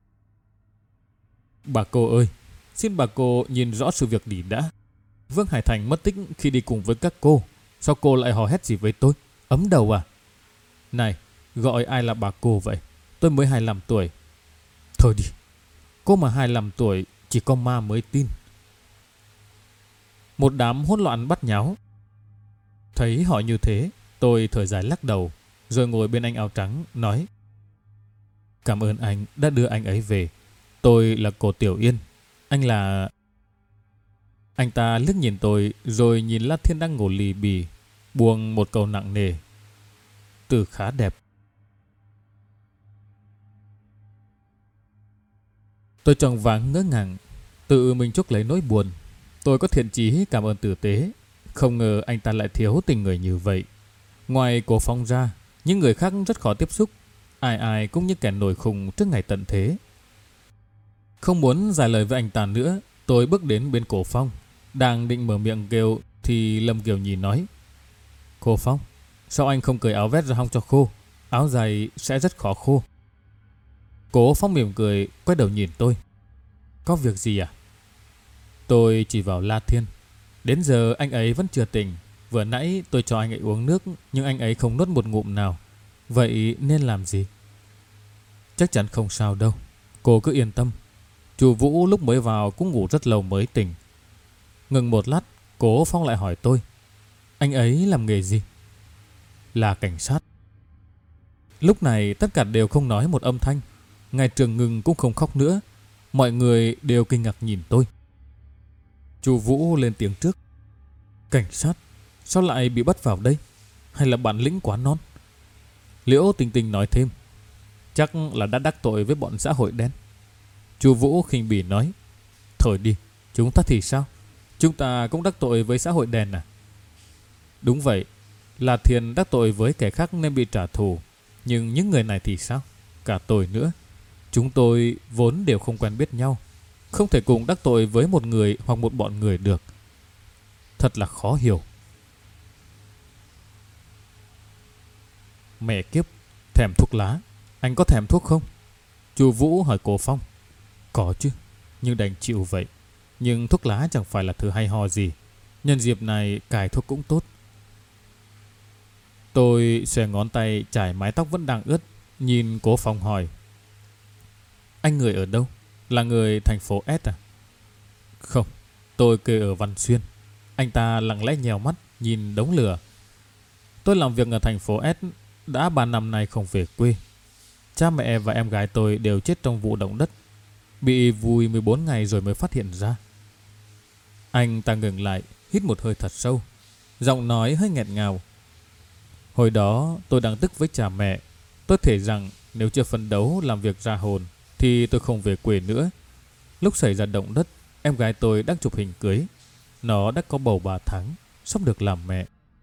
Bà cô ơi, xin bà cô nhìn rõ sự việc đi đã. Vương Hải Thành mất tích khi đi cùng với các cô. Sao cô lại hò hét gì với tôi? Ấm đầu à? Này, gọi ai là bà cô vậy? Tôi mới 25 tuổi. Thôi đi, cô mà 25 tuổi chỉ có ma mới tin. Một đám hỗn loạn bắt nháo. Thấy họ như thế, tôi thở dài lắc đầu, rồi ngồi bên anh áo trắng nói: Cảm ơn anh đã đưa anh ấy về. Tôi là cô Tiểu Yên. Anh là... Anh ta liếc nhìn tôi rồi nhìn La Thiên đang ngủ lì bì, buông một câu nặng nề: Từ khá đẹp. Tôi choáng váng ngỡ ngàng, tự mình chuốc lấy nỗi buồn. Tôi có thiện chí cảm ơn tử tế, không ngờ anh ta lại thiếu tình người như vậy. Ngoài Cố Phong ra, những người khác rất khó tiếp xúc, ai ai cũng như kẻ nổi khùng trước ngày tận thế. Không muốn dài lời với anh ta nữa, tôi bước đến bên Cố Phong, đang định mở miệng kêu thì Lâm Kiều Nhi nói: Cố Phong, sao anh không cởi áo vest ra hong cho khô? Áo dày sẽ rất khó khô. Cố Phong mỉm cười, quay đầu nhìn tôi: Có việc gì à? Tôi chỉ vào La Thiên. Đến giờ anh ấy vẫn chưa tỉnh. Vừa nãy tôi cho anh ấy uống nước, nhưng anh ấy không nuốt một ngụm nào. Vậy nên làm gì? Chắc chắn không sao đâu, cô cứ yên tâm. Chu Vũ lúc mới vào cũng ngủ rất lâu mới tỉnh. Ngừng một lát, Cố Phong lại hỏi tôi: Anh ấy làm nghề gì? Là cảnh sát. Lúc này tất cả đều không nói một âm thanh. Ngay Trường Ngưng cũng không khóc nữa. Mọi người đều kinh ngạc nhìn tôi. Chu Vũ lên tiếng trước: Cảnh sát? Sao lại bị bắt vào đây? Hay là bản lĩnh quá non? Liễu Tình Tình nói thêm: Chắc là đã đắc tội với bọn xã hội đen. Chu Vũ khinh bỉ nói: Thôi đi, chúng ta thì sao? Chúng ta cũng đắc tội với xã hội đen à? Đúng vậy, là Thiền đắc tội với kẻ khác nên bị trả thù. Nhưng những người này thì sao? Cả tôi nữa. Chúng tôi vốn đều không quen biết nhau, không thể cùng đắc tội với một người hoặc một bọn người được. Thật là khó hiểu. Mẹ kiếp, thèm thuốc lá. Anh có thèm thuốc không? Chu Vũ hỏi Cố Phong. Có chứ, nhưng đành chịu vậy. Nhưng thuốc lá chẳng phải là thứ hay ho gì. Nhân dịp này cài thuốc cũng tốt. Tôi xòe ngón tay chải mái tóc vẫn đang ướt, nhìn Cố Phong hỏi: Anh người ở đâu? Là người thành phố S à? Không, tôi quê ở Văn Xuyên. Anh ta lặng lẽ nhèo mắt nhìn đống lửa. Tôi làm việc ở thành phố S đã 3 năm nay không về quê. Cha mẹ và em gái tôi đều chết trong vụ động đất, bị vùi 14 ngày rồi mới phát hiện ra. Anh ta ngừng lại, hít một hơi thật sâu, giọng nói hơi nghẹt ngào. Hồi đó tôi đang tức với cha mẹ. Tôi thề rằng nếu chưa phấn đấu làm việc ra hồn thì tôi không về quê nữa. Lúc xảy ra động đất, em gái tôi đang chụp hình cưới. Nó đã có bầu 3 tháng, sắp được làm mẹ.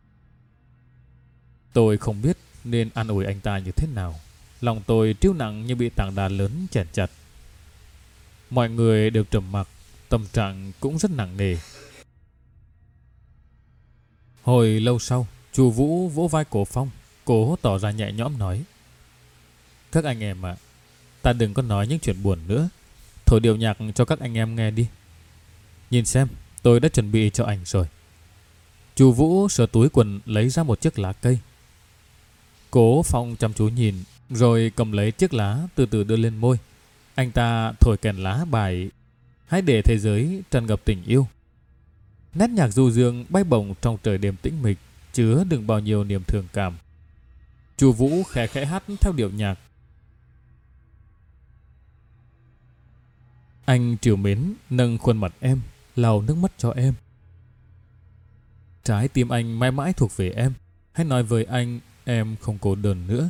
Tôi không biết nên an ủi anh ta như thế nào. Lòng tôi trĩu nặng như bị tảng đá lớn chèn chặt. Mọi người đều trầm mặc, tâm trạng cũng rất nặng nề. Hồi lâu sau, chú Vũ vỗ vai cổ Phong, cố tỏ ra nhẹ nhõm nói: "Các anh em ạ, ta đừng có nói những chuyện buồn nữa. Thổi điệu nhạc cho các anh em nghe đi. Nhìn xem, tôi đã chuẩn bị cho anh rồi." Chú Vũ sờ túi quần lấy ra một chiếc lá cây. Cố Phong chăm chú nhìn, rồi cầm lấy chiếc lá từ từ đưa lên môi. Anh ta thổi kèn lá bài "Hãy để thế giới tràn ngập tình yêu." Nét nhạc du dương bay bổng trong trời đêm tĩnh mịch, chứa đựng bao nhiêu niềm thương cảm. Chú Vũ khẽ khẽ hát theo điệu nhạc. Anh trìu mến nâng khuôn mặt em, lau nước mắt cho em. Trái tim anh mãi mãi thuộc về em. Hãy nói với anh em không cô đơn nữa.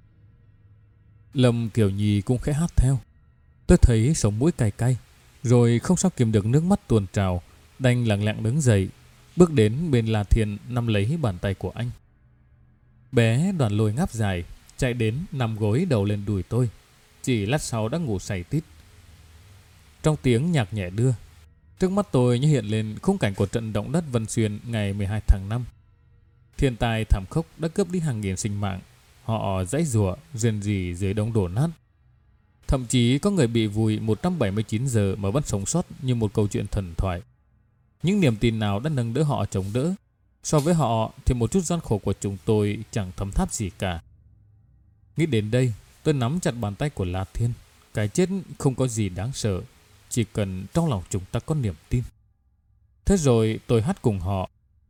Lâm Kiều Nhi cũng khẽ hát theo. Tôi thấy sống mũi cay cay, rồi không sao kiềm được nước mắt tuôn trào, đành lặng lặng đứng dậy, bước đến bên La Thiên nắm lấy bàn tay của anh. Bé Đoàn Lôi ngáp dài, chạy đến nằm gối đầu lên đùi tôi. Chỉ lát sau đã ngủ say tít. Trong tiếng nhạc nhẹ đưa, trước mắt tôi như hiện lên khung cảnh của trận động đất Vân Xuyên ngày 12 tháng 5. Thiên tai thảm khốc đã cướp đi hàng nghìn sinh mạng. Họ giãy giụa, rên rỉ dưới đống đổ nát. Thậm chí có người bị vùi 179 giờ mà vẫn sống sót như một câu chuyện thần thoại. Những niềm tin nào đã nâng đỡ họ chống đỡ. So với họ thì một chút gian khổ của chúng tôi chẳng thấm tháp gì cả. Nghĩ đến đây, tôi nắm chặt bàn tay của La Thiên. Cái chết không có gì đáng sợ, chỉ cần trong lòng chúng ta có niềm tin. Thế rồi tôi hát cùng họ.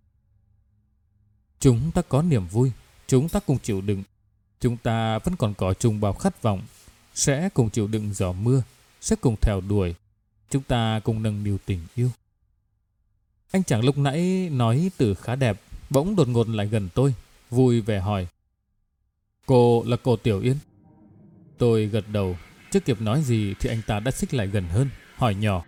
Chúng ta có niềm vui, chúng ta cùng chịu đựng. Chúng ta vẫn còn có chung bao khát vọng, sẽ cùng chịu đựng gió mưa, sẽ cùng theo đuổi. Chúng ta cùng nâng niu tình yêu. Anh chàng lúc nãy nói từ khá đẹp, bỗng đột ngột lại gần tôi, vui vẻ hỏi: "Cô là cô Tiểu Yên?" Tôi gật đầu, chưa kịp nói gì thì anh ta đã xích lại gần hơn, hỏi nhỏ: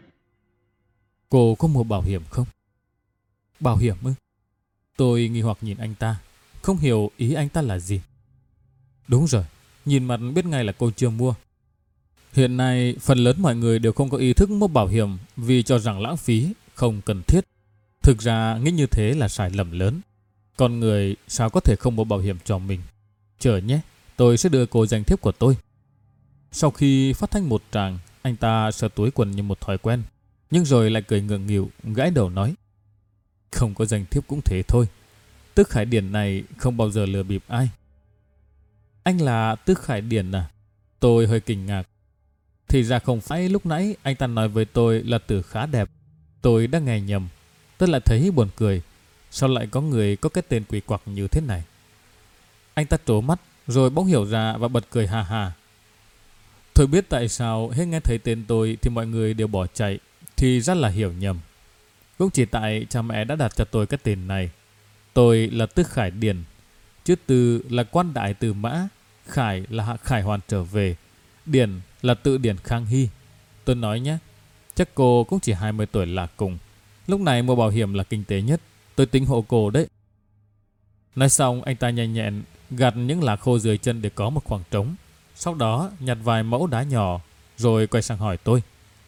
"Cô có mua bảo hiểm không?" "Bảo hiểm ư?" Tôi nghi hoặc nhìn anh ta, không hiểu ý anh ta là gì. Đúng rồi, nhìn mặt biết ngay là cô chưa mua. Hiện nay, phần lớn mọi người đều không có ý thức mua bảo hiểm vì cho rằng lãng phí, không cần thiết. Thực ra, nghĩ như thế là sai lầm lớn. Con người sao có thể không mua bảo hiểm cho mình? Chờ nhé, tôi sẽ đưa cô danh thiếp của tôi. Sau khi phát thanh một tràng, anh ta sờ túi quần như một thói quen, nhưng rồi lại cười ngượng nghịu, gãi đầu nói: "Không có danh thiếp cũng thế thôi. Tức Khải Điển này không bao giờ lừa bịp ai." "Anh là Tức Khải Điển à?" Tôi hơi kinh ngạc. Thì ra không phải lúc nãy anh ta nói với tôi là từ khá đẹp. Tôi đã nghe nhầm. Tôi lại thấy buồn cười. Sao lại có người có cái tên quỷ quặc như thế này? Anh ta trố mắt rồi bỗng hiểu ra và bật cười ha ha. Tôi biết tại sao hết nghe thấy tên tôi thì mọi người đều bỏ chạy. Thì rất là hiểu nhầm. Cũng chỉ tại cha mẹ đã đặt cho tôi cái tên này. Tôi là Tức Khải Điển. Chữ Từ là quan đại từ mã, Khải là Hạ Khải Hoàn trở về, Điển là tự Điển Khang Hy. Tôi nói nhé, chắc cô cũng chỉ 20 tuổi là cùng. Lúc này mua bảo hiểm là kinh tế nhất. Tôi tính hộ cô đấy. Nói xong anh ta nhanh nhẹn gạt những lá khô dưới chân để có một khoảng trống. Sau đó nhặt vài mẫu đá nhỏ, rồi quay sang hỏi tôi: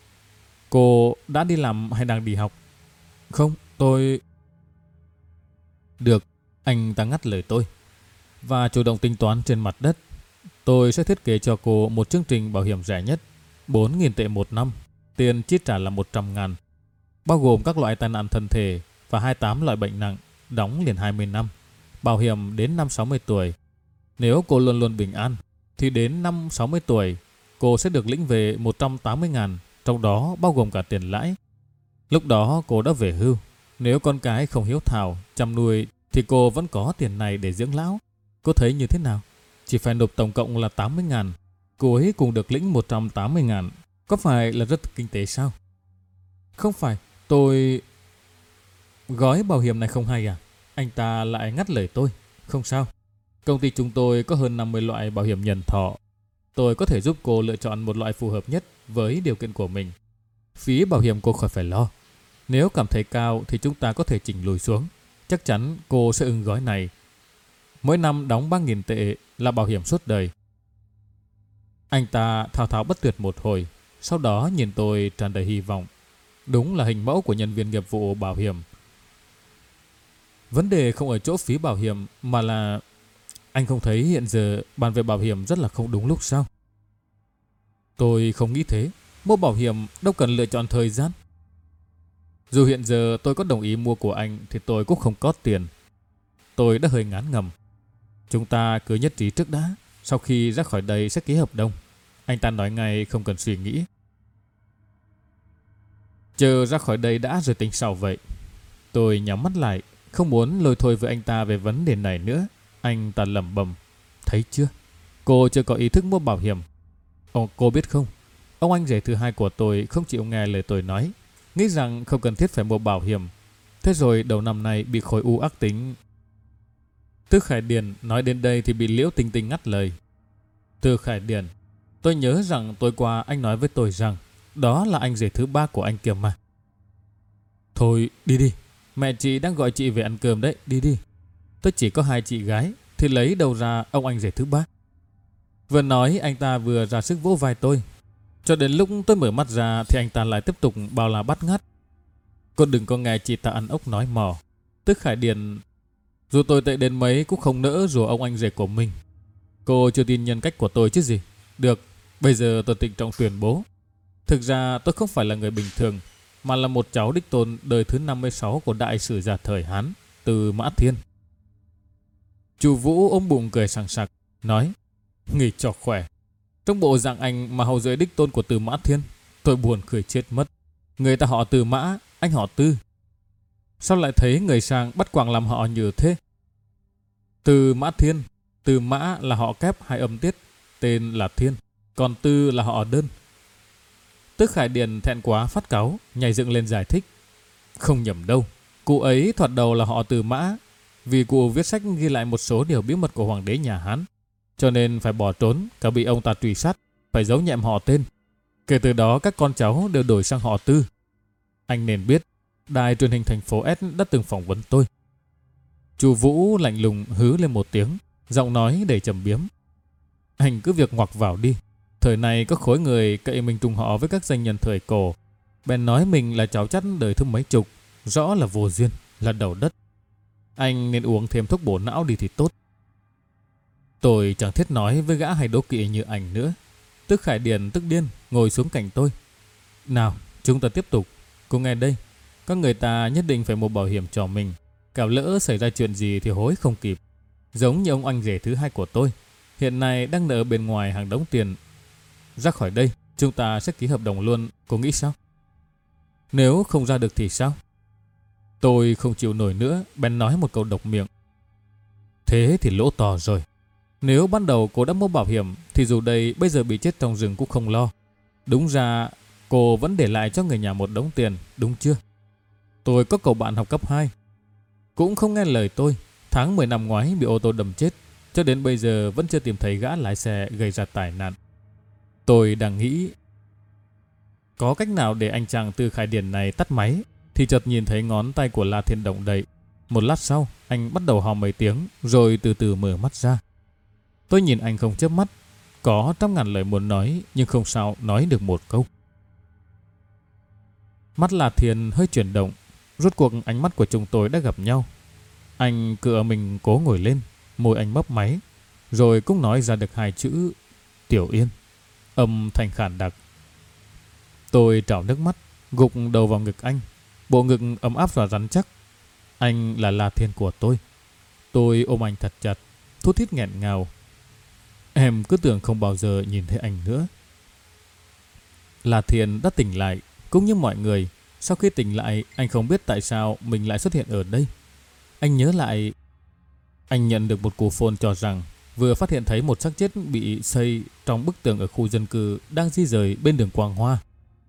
"Cô đã đi làm hay đang đi học?" "Không, tôi..." "Được," anh ta ngắt lời tôi và chủ động tính toán trên mặt đất. "Tôi sẽ thiết kế cho cô một chương trình bảo hiểm rẻ nhất, 4.000 tệ một năm, tiền chi trả là 100.000, bao gồm các loại tai nạn thân thể và 28 loại bệnh nặng, đóng liền 20 năm, bảo hiểm đến năm 60 tuổi. Nếu cô luôn luôn bình an, thì đến năm 60 tuổi, cô sẽ được lĩnh về 180.000, trong đó bao gồm cả tiền lãi. Lúc đó cô đã về hưu. Nếu con cái không hiếu thảo, chăm nuôi, thì cô vẫn có tiền này để dưỡng lão. Cô thấy như thế nào? Chỉ phải nộp tổng cộng là 80.000. Cô ấy cùng được lĩnh 180.000. Có phải là rất kinh tế sao?" "Không phải, tôi..." "Gói bảo hiểm này không hay à?" Anh ta lại ngắt lời tôi. "Không sao. Công ty chúng tôi có hơn 50 loại bảo hiểm nhân thọ. tôi có thể giúp cô lựa chọn một loại phù hợp nhất với điều kiện của mình. Phí bảo hiểm cô khỏi phải lo. Nếu cảm thấy cao thì chúng ta có thể chỉnh lùi xuống. Chắc chắn cô sẽ ưng gói này. Mỗi năm đóng 3.000 tệ là bảo hiểm suốt đời. Anh ta thao thao bất tuyệt một hồi, sau đó nhìn tôi tràn đầy hy vọng. Đúng là hình mẫu của nhân viên nghiệp vụ bảo hiểm. Vấn đề không ở chỗ phí bảo hiểm mà là anh không thấy hiện giờ bàn về bảo hiểm rất là không đúng lúc sao? Tôi không nghĩ thế. Mua bảo hiểm đâu cần lựa chọn thời gian. Dù hiện giờ tôi có đồng ý mua của anh thì tôi cũng không có tiền. Tôi đã hơi ngán ngẩm. Chúng ta cứ nhất trí trước đã. Sau khi ra khỏi đây sẽ ký hợp đồng. Anh ta nói ngay không cần suy nghĩ. Chờ ra khỏi đây đã rồi tính sau vậy. Tôi nhắm mắt lại, không muốn lôi thôi với anh ta về vấn đề này nữa. Anh ta lẩm bẩm. Thấy chưa? Cô chưa có ý thức mua bảo hiểm. Cô biết không? Ông anh rể thứ hai của tôi không chịu nghe lời tôi nói. Nghĩ rằng không cần thiết phải mua bảo hiểm. Thế rồi đầu năm nay bị khối u ác tính. Tư Khải Điền nói đến đây thì bị Liễu Tinh Tinh ngắt lời. Tư Khải Điền, tôi nhớ rằng tối qua anh nói với tôi rằng đó là anh rể thứ ba của anh kia mà. Thôi đi đi, mẹ chị đang gọi chị về ăn cơm đấy, đi đi. Tôi chỉ có 2 chị gái thì lấy đâu ra ông anh rể thứ ba. Vừa nói anh ta vừa ra sức vỗ vai tôi. Cho đến lúc tôi mở mắt ra thì anh ta lại tiếp tục bao la bắt ngát. Cô đừng có nghe chị ta ăn ốc nói mò. Tức Khải Điền, dù tôi tệ đến mấy cũng không nỡ rủa ông anh rể của mình. Cô chưa tin nhân cách của tôi chứ gì. Được, bây giờ tôi trịnh trọng tuyên bố. Thực ra tôi không phải là người bình thường, mà là một cháu đích tôn đời thứ 56 của đại sử gia thời Hán, Từ Mã Thiên. Chu Vũ ôm bụng cười sảng sặc, nói: Nghỉ cho khỏe. Trong bộ dạng anh mà hầu dưới đích tôn của Từ Mã Thiên, tôi buồn cười chết mất. Người ta họ Từ Mã, anh họ Tư. Sao lại thấy người sang bắt quàng làm họ như thế? Từ Mã Thiên, Từ Mã là họ kép 2 âm tiết, tên là Thiên, còn Tư là họ đơn. Tức Khải Điền thẹn quá phát cáu, nhảy dựng lên giải thích. Không nhầm đâu, cụ ấy thoạt đầu là họ Từ Mã, vì cụ viết sách ghi lại một số điều bí mật của hoàng đế nhà Hán, cho nên phải bỏ trốn, cả bị ông ta truy sát, phải giấu nhẹm họ tên. Kể từ đó các con cháu đều đổi sang họ Tư. Anh nên biết, đài truyền hình thành phố S đã từng phỏng vấn tôi. Chu Vũ lạnh lùng hứ lên một tiếng, giọng nói đầy trầm biếm. Anh cứ việc ngoặc vào đi. Thời này có khối người cậy mình trùng họ với các danh nhân thời cổ, bèn nói mình là cháu chắt đời thứ mấy chục, rõ là vô duyên, là đầu đất. Anh nên uống thêm thuốc bổ não đi thì tốt. Tôi chẳng thiết nói với gã hay đố kỵ như anh nữa. Tức Khải Điền tức điên ngồi xuống cạnh tôi. Nào, chúng ta tiếp tục. Cô nghe đây, các người ta nhất định phải mua bảo hiểm cho mình. Cảo lỡ xảy ra chuyện gì thì hối không kịp. Giống như ông anh rể thứ hai của tôi, hiện nay đang nợ bên ngoài hàng đống tiền. Ra khỏi đây, chúng ta sẽ ký hợp đồng luôn, cô nghĩ sao? Nếu không ra được thì sao? Tôi không chịu nổi nữa, bèn nói một câu độc miệng. Thế thì lỗ to rồi. Nếu ban đầu cô đã mua bảo hiểm thì dù đây bây giờ bị chết trong rừng cũng không lo. Đúng ra cô vẫn để lại cho người nhà một đống tiền, đúng chưa? Tôi có cậu bạn học cấp 2, cũng không nghe lời tôi. Tháng 10 năm ngoái bị ô tô đâm chết, cho đến bây giờ vẫn chưa tìm thấy gã lái xe gây ra tai nạn. Tôi đang nghĩ có cách nào để anh chàng Tư Khải Điền này tắt máy, thì chợt nhìn thấy ngón tay của La Thiên động đậy. Một lát sau, anh bắt đầu hò mấy tiếng rồi từ từ mở mắt ra. Tôi nhìn anh không chớp mắt, có trăm ngàn lời muốn nói nhưng không sao nói được một câu. Mắt La Thiên hơi chuyển động, rốt cuộc ánh mắt của chúng tôi đã gặp nhau. Anh cựa mình cố ngồi lên, môi anh mấp máy, rồi cũng nói ra được 2 chữ Tiểu Yên, âm thanh khàn đặc. Tôi trào nước mắt, gục đầu vào ngực anh, bộ ngực ấm áp và rắn chắc. Anh là La Thiên của tôi. Tôi ôm anh thật chặt, thút thít nghẹn ngào. Em cứ tưởng không bao giờ nhìn thấy anh nữa. La Thiên đã tỉnh lại, cũng như mọi người. Sau khi tỉnh lại, anh không biết tại sao mình lại xuất hiện ở đây. Anh nhớ lại, anh nhận được một cú phone cho rằng vừa phát hiện thấy một xác chết bị xây trong bức tường ở khu dân cư đang di rời bên đường Quang Hoa.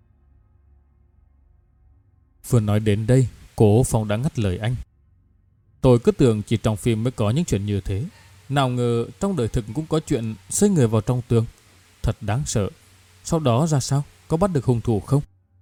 Vừa nói đến đây, Cố Phong đã ngắt lời anh. Tôi cứ tưởng chỉ trong phim mới có những chuyện như thế. Nào ngờ trong đời thực cũng có chuyện xây người vào trong tường. thật đáng sợ. Sau đó ra sao? Có bắt được hung thủ không?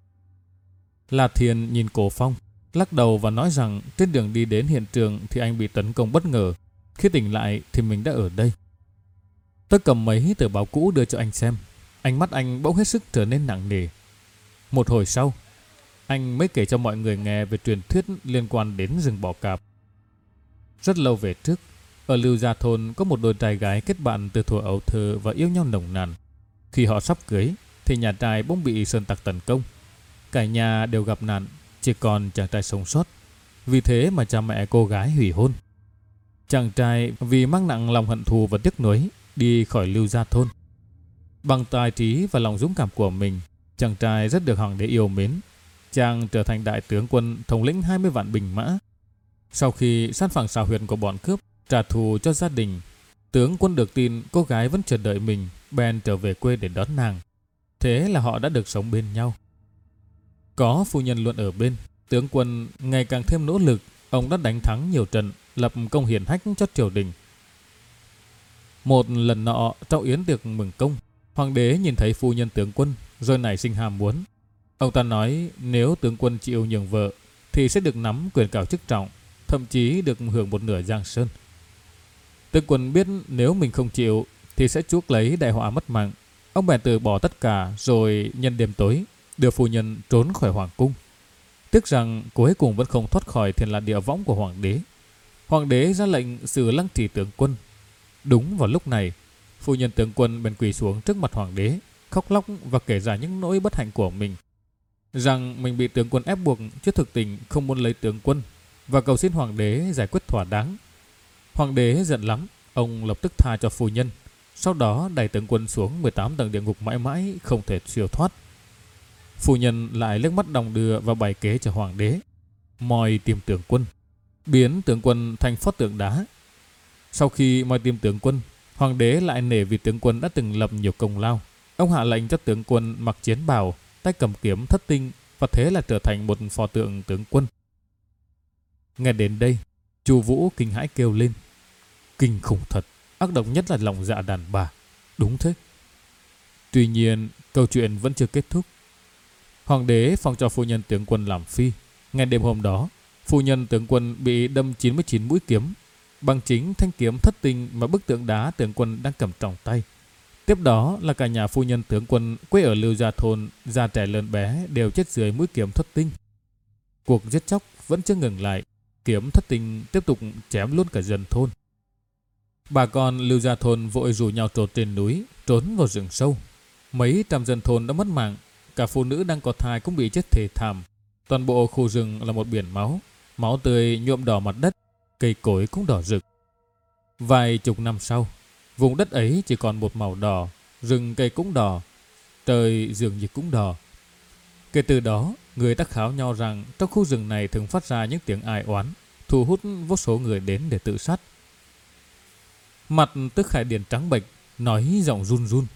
La Thiên nhìn Cố Phong, lắc đầu và nói rằng trên đường đi đến hiện trường thì anh bị tấn công bất ngờ. Khi tỉnh lại thì mình đã ở đây. Tôi cầm mấy tờ báo cũ đưa cho anh xem. Ánh mắt anh bỗng hết sức trở nên nặng nề. Một hồi sau, anh mới kể cho mọi người nghe về truyền thuyết liên quan đến rừng Bò Cạp. Rất lâu về trước, ở Lưu Gia Thôn có một đôi trai gái kết bạn từ thuở ấu thơ và yêu nhau nồng nàn. Khi họ sắp cưới thì nhà trai bỗng bị sơn tặc tấn công. Cả nhà đều gặp nạn, chỉ còn chàng trai sống sót. Vì thế mà cha mẹ cô gái hủy hôn. Chàng trai vì mang nặng lòng hận thù và tiếc nuối đi khỏi Lưu Gia Thôn. Bằng tài trí và lòng dũng cảm của mình, chàng trai rất được hoàng đế yêu mến. Chàng trở thành đại tướng quân thống lĩnh 20 vạn binh mã. Sau khi san phẳng xào huyệt của bọn cướp, trả thù cho gia đình, tướng quân được tin cô gái vẫn chờ đợi mình, bèn trở về quê để đón nàng. Thế là họ đã được sống bên nhau. Có phu nhân luôn ở bên, tướng quân ngày càng thêm nỗ lực. Ông đã đánh thắng nhiều trận, lập công hiển hách cho triều đình. Một lần nọ trong yến tiệc mừng công, hoàng đế nhìn thấy phu nhân tướng quân rồi nảy sinh ham muốn. Ông ta nói nếu tướng quân chịu nhường vợ thì sẽ được nắm quyền cao chức trọng, thậm chí được hưởng một nửa Giang Sơn. Tướng quân biết nếu mình không chịu thì sẽ chuốc lấy đại họa mất mạng. Ông bèn từ bỏ tất cả rồi nhân đêm tối đưa phu nhân trốn khỏi hoàng cung. Tiếc rằng cuối cùng vẫn không thoát khỏi thiên la địa võng của hoàng đế. Hoàng đế ra lệnh xử lăng trì tướng quân. Đúng vào lúc này, phu nhân tướng quân bèn quỳ xuống trước mặt hoàng đế, khóc lóc và kể ra những nỗi bất hạnh của mình, rằng mình bị tướng quân ép buộc chứ thực tình không muốn lấy tướng quân, và cầu xin hoàng đế giải quyết thỏa đáng. Hoàng đế giận lắm, ông lập tức tha cho phu nhân, sau đó đẩy tướng quân xuống 18 tầng địa ngục mãi mãi không thể siêu thoát. Phu nhân lại liếc mắt đong đưa và bày kế cho hoàng đế, moi tìm tướng quân, biến tướng quân thành pho tượng đá. Sau khi moi tìm tướng quân, hoàng đế lại nể vì tướng quân đã từng lập nhiều công lao. Ông hạ lệnh cho tướng quân mặc chiến bào, tay cầm kiếm thất tinh, và thế là trở thành một pho tượng tướng quân. Nghe đến đây, Chu Vũ kinh hãi kêu lên: kinh khủng thật, ác độc nhất là lòng dạ đàn bà. Đúng thế. Tuy nhiên, câu chuyện vẫn chưa kết thúc. Hoàng đế phong cho phu nhân tướng quân làm phi. Ngay đêm hôm đó, phu nhân tướng quân bị đâm 99 mũi kiếm, bằng chính thanh kiếm thất tinh mà bức tượng đá tướng quân đang cầm trong tay. Tiếp đó là cả nhà phu nhân tướng quân quê ở Lưu Gia Thôn, già trẻ lớn bé đều chết dưới mũi kiếm thất tinh. Cuộc giết chóc vẫn chưa ngừng lại, kiếm thất tinh tiếp tục chém luôn cả dân thôn. Bà con Lưu Gia Thôn vội rủ nhau trốn trên núi, trốn vào rừng sâu. Mấy trăm dân thôn đã mất mạng, cả phụ nữ đang có thai cũng bị chết thê thảm. Toàn bộ khu rừng là một biển máu, máu tươi nhuộm đỏ mặt đất, cây cối cũng đỏ rực. Vài chục năm sau, vùng đất ấy chỉ còn một màu đỏ, rừng cây cũng đỏ, trời dường như cũng đỏ. Kể từ đó, người ta kháo nhau rằng trong khu rừng này thường phát ra những tiếng ai oán, thu hút vô số người đến để tự sát. Mặt Tức Khải Điền trắng bệch, nói giọng run run: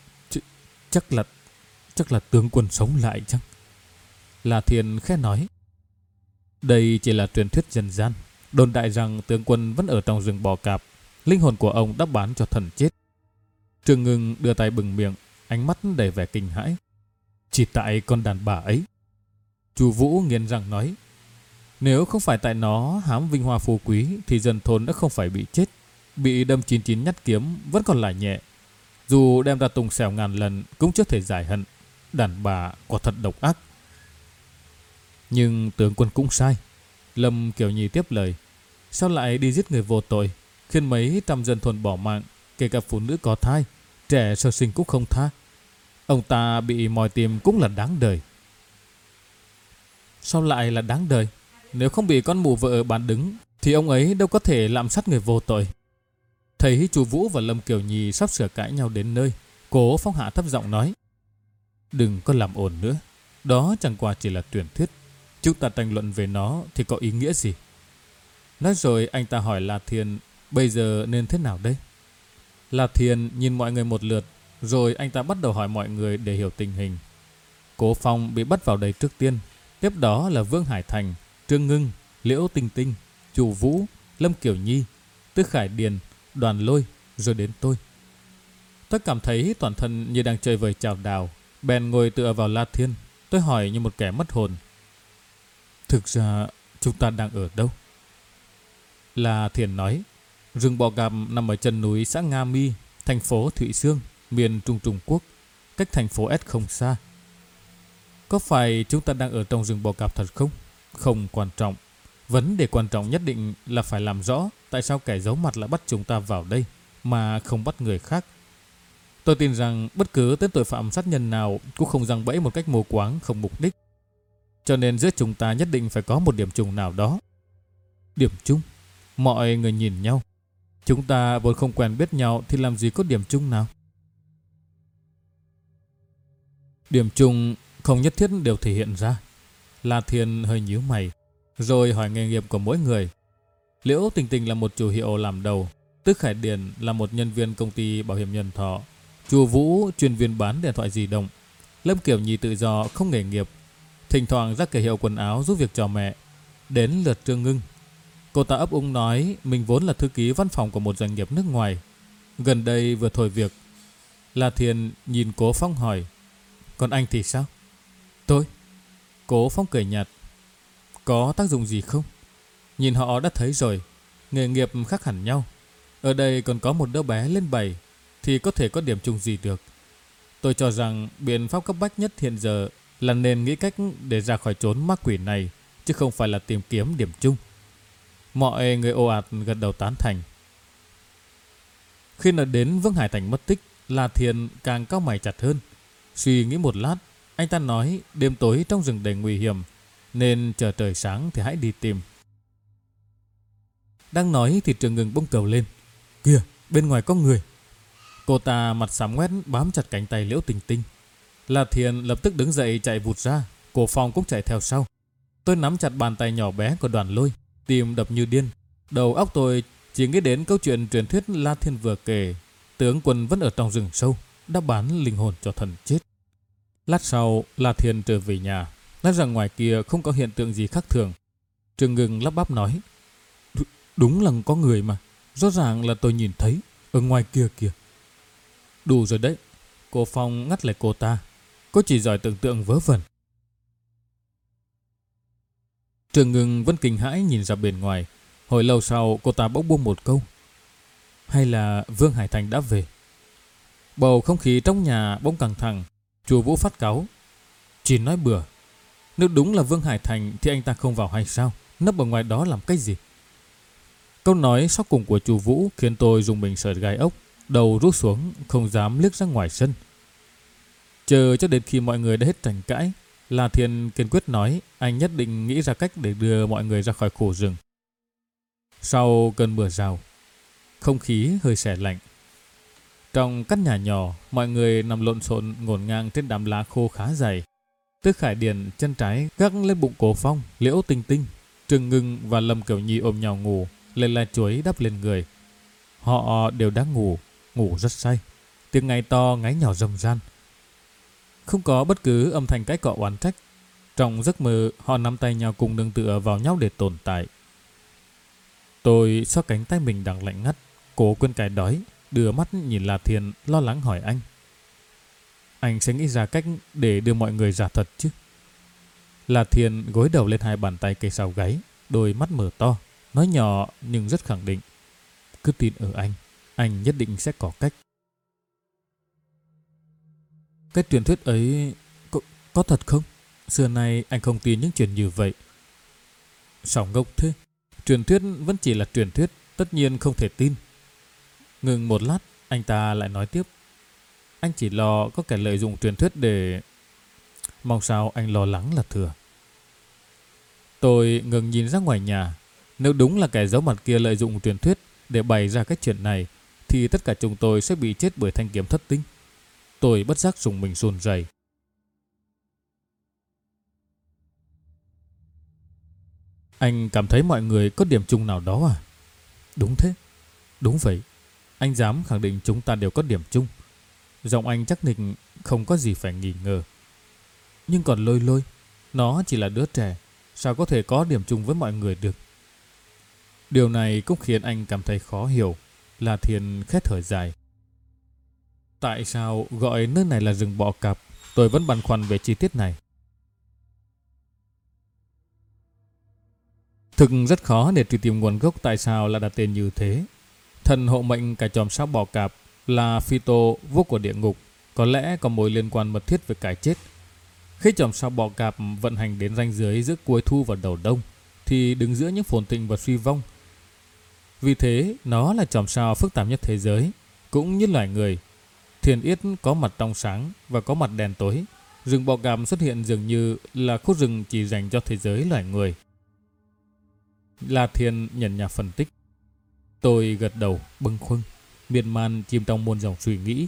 Chắc là tướng quân sống lại chăng? La Thiên khẽ nói: đây chỉ là truyền thuyết dân gian, đồn đại rằng tướng quân vẫn ở trong rừng Bò Cạp, linh hồn của ông đã bán cho thần chết. Trương Ngưng đưa tay bừng miệng, ánh mắt đầy vẻ kinh hãi: chỉ tại con đàn bà ấy. Chu Vũ nghiến răng nói: nếu không phải tại nó hám vinh hoa phú quý thì dân thôn đã không phải bị chết. Bị đâm 99 nhát kiếm vẫn còn là nhẹ, dù đem ra tung xẻo ngàn lần cũng chưa thể giải hận. Đàn bà quả thật độc ác. Nhưng tướng quân cũng sai. Lâm Kiều Nhi tiếp lời: sao lại đi giết người vô tội, khiến mấy trăm dân thôn bỏ mạng, kể cả phụ nữ có thai, trẻ sơ sinh cũng không tha. Ông ta bị mỏi tìm cũng là đáng đời. Sao lại là đáng đời? Nếu không bị con mụ vợ bán đứng thì ông ấy đâu có thể lạm sát người vô tội. Thấy Chu Vũ và Lâm Kiều Nhi sắp sửa cãi nhau đến nơi, Cố Phong hạ thấp giọng nói: đừng có làm ồn nữa, đó chẳng qua chỉ là truyền thuyết. Chúng ta tranh luận về nó thì có ý nghĩa gì? Nói rồi anh ta hỏi La Thiên: bây giờ nên thế nào đây? La Thiên nhìn mọi người một lượt, rồi anh ta bắt đầu hỏi mọi người để hiểu tình hình. Cố Phong bị bắt vào đây trước tiên, tiếp đó là Vương Hải Thành, Trương Ngưng, Liễu Tinh Tinh, Chu Vũ, Lâm Kiều Nhi, Tức Khải Điền, Đoàn Lôi, rồi đến tôi. Tôi cảm thấy toàn thân như đang chơi vời chào đào, bèn ngồi tựa vào La Thiên. Tôi hỏi như một kẻ mất hồn. Thực ra chúng ta đang ở đâu? La Thiên nói, rừng bò gạp nằm ở chân núi xã Nga Mi, thành phố Thụy Xương, miền Trung Trung Quốc, cách thành phố S không xa. Có phải chúng ta đang ở trong rừng bò cạp thật không? Không quan trọng. Vấn đề quan trọng nhất định là phải làm rõ tại sao kẻ giấu mặt lại bắt chúng ta vào đây mà không bắt người khác. Tôi tin rằng bất cứ tên tội phạm sát nhân nào cũng không giăng bẫy một cách mù quáng không mục đích. Cho nên giữa chúng ta nhất định phải có một điểm chung nào đó. Điểm chung? Mọi người nhìn nhau. Chúng ta vốn không quen biết nhau thì làm gì có điểm chung nào? Điểm chung không nhất thiết đều thể hiện ra. La Thiên hơi nhíu mày, rồi hỏi nghề nghiệp của mỗi người. Liễu Tình Tình là một chủ hiệu làm đầu, Tức Khải Điền là một nhân viên công ty bảo hiểm nhân thọ, Chu Vũ chuyên viên bán điện thoại di động, Lâm Kiểu Nhi tự do không nghề nghiệp, thỉnh thoảng ra cửa hiệu quần áo giúp việc cho mẹ. Đến lượt Trương Ngưng. Cô ta ấp úng nói mình vốn là thư ký văn phòng của một doanh nghiệp nước ngoài, gần đây vừa thôi việc. La Thiên nhìn Cố Phong hỏi, còn anh thì sao? Tôi? Cố Phong cười nhạt, có tác dụng gì không? Nhìn họ đã thấy rồi, nghề nghiệp khác hẳn nhau. Ở đây còn có một đứa bé lên 7 thì có thể có điểm chung gì được. Tôi cho rằng biện pháp cấp bách nhất hiện giờ là nên nghĩ cách để ra khỏi chốn ma quỷ này, chứ không phải là tìm kiếm điểm chung. Mọi người ồ ạt gật đầu tán thành. Khi nói đến Vương Hải Thành mất tích, La Thiên càng cau mày chặt hơn. Suy nghĩ một lát, anh ta nói đêm tối trong rừng đầy nguy hiểm, nên chờ trời sáng thì hãy đi tìm. Đang nói thì Trường Ngừng bỗng cầu lên, kìa, bên ngoài có người. Cô ta mặt xám ngoét bám chặt cánh tay Liễu Tình Tình. La Thiên lập tức đứng dậy chạy vụt ra, Cổ Phong cũng chạy theo sau. Tôi nắm chặt bàn tay nhỏ bé của Đoàn Lôi, tim đập như điên. Đầu óc tôi chỉ nghĩ đến câu chuyện truyền thuyết La Thiên vừa kể, tướng quân vẫn ở trong rừng sâu, đã bán linh hồn cho thần chết. Lát sau, La Thiên trở về nhà, nói rằng ngoài kia không có hiện tượng gì khác thường. Trường Ngừng lắp bắp nói, đúng là có người mà, rõ ràng là tôi nhìn thấy ở ngoài kia kìa. Đủ rồi đấy, cô Phong ngắt lại cô ta, cô chỉ giỏi tưởng tượng vớ vẩn. Trường Ngừng vẫn kinh hãi nhìn ra bên ngoài. Hồi lâu sau cô ta bỗng buông một câu, hay là Vương Hải Thành đã về? Bầu không khí trong nhà bỗng căng thẳng. Chu Vũ phát cáu, chỉ nói bừa. Nếu đúng là Vương Hải Thành thì anh ta không vào hay sao? Nấp ở ngoài đó làm cái gì? Câu nói sau cùng của Chu Vũ khiến tôi rùng mình sởn gai ốc, đầu rút xuống, không dám liếc ra ngoài sân. Chờ cho đến khi mọi người đã hết tranh cãi, La Thiên kiên quyết nói anh nhất định nghĩ ra cách để đưa mọi người ra khỏi khu rừng. Sau cơn mưa rào, không khí hơi se lạnh. Trong căn nhà nhỏ, mọi người nằm lộn xộn ngổn ngang trên đám lá khô khá dày. Tức Khải Điền chân trái gác lên bụng Cố Phong, Liễu Tinh Tinh, Trường Ngưng và Lâm Kiểu Nhi ôm nhau ngủ, lên lá chuối đắp lên người. Họ đều đang ngủ rất say. Tiếng ngáy to ngáy nhỏ râm ran. Không có bất cứ âm thanh cãi cọ oán trách. Trong giấc mơ, họ nắm tay nhau cùng nương tựa vào nhau để tồn tại. Tôi xóa cánh tay mình đang lạnh ngắt, cố quên cái đói, đưa mắt nhìn La Thiên lo lắng hỏi anh. Anh sẽ nghĩ ra cách để đưa mọi người ra thật chứ? La Thiên gối đầu lên hai bàn tay kề sau gáy, đôi mắt mở to, nói nhỏ nhưng rất khẳng định. Cứ tin ở anh nhất định sẽ có cách. Cái truyền thuyết ấy có thật không? Xưa nay anh không tin những chuyện như vậy. Sao ngốc thế? Truyền thuyết vẫn chỉ là truyền thuyết, tất nhiên không thể tin. Ngừng một lát, anh ta lại nói tiếp. Anh chỉ lo có kẻ lợi dụng truyền thuyết để... Mong sao anh lo lắng là thừa. Tôi ngừng nhìn ra ngoài nhà. Nếu đúng là kẻ giấu mặt kia lợi dụng truyền thuyết để bày ra cái chuyện này, thì tất cả chúng tôi sẽ bị chết bởi thanh kiếm thất tinh. Tôi bất giác rùng mình run rẩy. Anh cảm thấy mọi người có điểm chung nào đó à? Đúng thế. Đúng vậy. Anh dám khẳng định chúng ta đều có điểm chung. Giọng anh chắc nịch không có gì phải nghi ngờ. Nhưng còn Lôi Lôi, nó chỉ là đứa trẻ, sao có thể có điểm chung với mọi người được? Điều này cũng khiến anh cảm thấy khó hiểu. La Thiên khẽ thở dài. Tại sao gọi nơi này là rừng bọ cạp? Tôi vẫn băn khoăn về chi tiết này. Thực rất khó để truy tìm nguồn gốc tại sao lại đặt tên như thế. Thần hộ mệnh cả chòm sao bọ cạp là Phyto, vua của địa ngục, có lẽ có mối liên quan mật thiết với cái chết. Khi chòm sao bọ cạp vận hành đến ranh giới giữa cuối thu và đầu đông, thì đứng giữa những phồn thịnh và suy vong. Vì thế, nó là chòm sao phức tạp nhất thế giới, cũng như loài người. Thiên yết có mặt trong sáng và có mặt đen tối. Rừng bọ cạp xuất hiện dường như là khu rừng chỉ dành cho thế giới loài người. La Thiên nhận nhà phân tích. Tôi gật đầu bâng khuâng, miên man chìm trong muôn dòng suy nghĩ.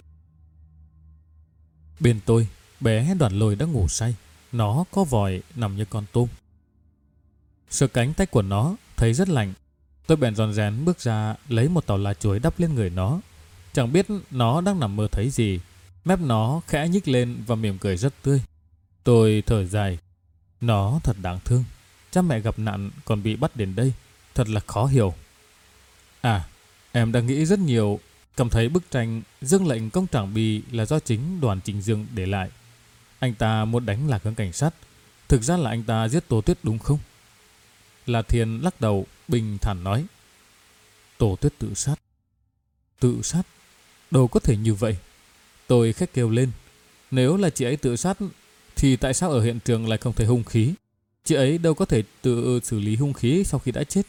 Bên tôi, bé Đoàn Lôi đã ngủ say. Nó có vòi nằm như con tôm. Sờ cánh tay của nó thấy rất lạnh. Tôi bèn rón rén bước ra lấy một tàu lá chuối đắp lên người nó. Chẳng biết nó đang nằm mơ thấy gì. Mép nó khẽ nhích lên và mỉm cười rất tươi. Tôi thở dài. Nó thật đáng thương. Cha mẹ gặp nạn còn bị bắt đến đây. Thật là khó hiểu. À, em đã nghĩ rất nhiều. Cảm thấy bức tranh Dương lệnh công Trảng Bì là do chính Đoàn Chính Dương để lại. Anh ta muốn đánh lạc hướng cảnh sát. Thực ra là anh ta giết Tô Tuyết đúng không? La Thiên lắc đầu bình thản nói. Tô Tuyết tự sát. Tự sát? Đâu có thể như vậy. Tôi khét kêu lên. Nếu là chị ấy tự sát thì tại sao ở hiện trường lại không thấy hung khí? Chị ấy đâu có thể tự xử lý hung khí sau khi đã chết.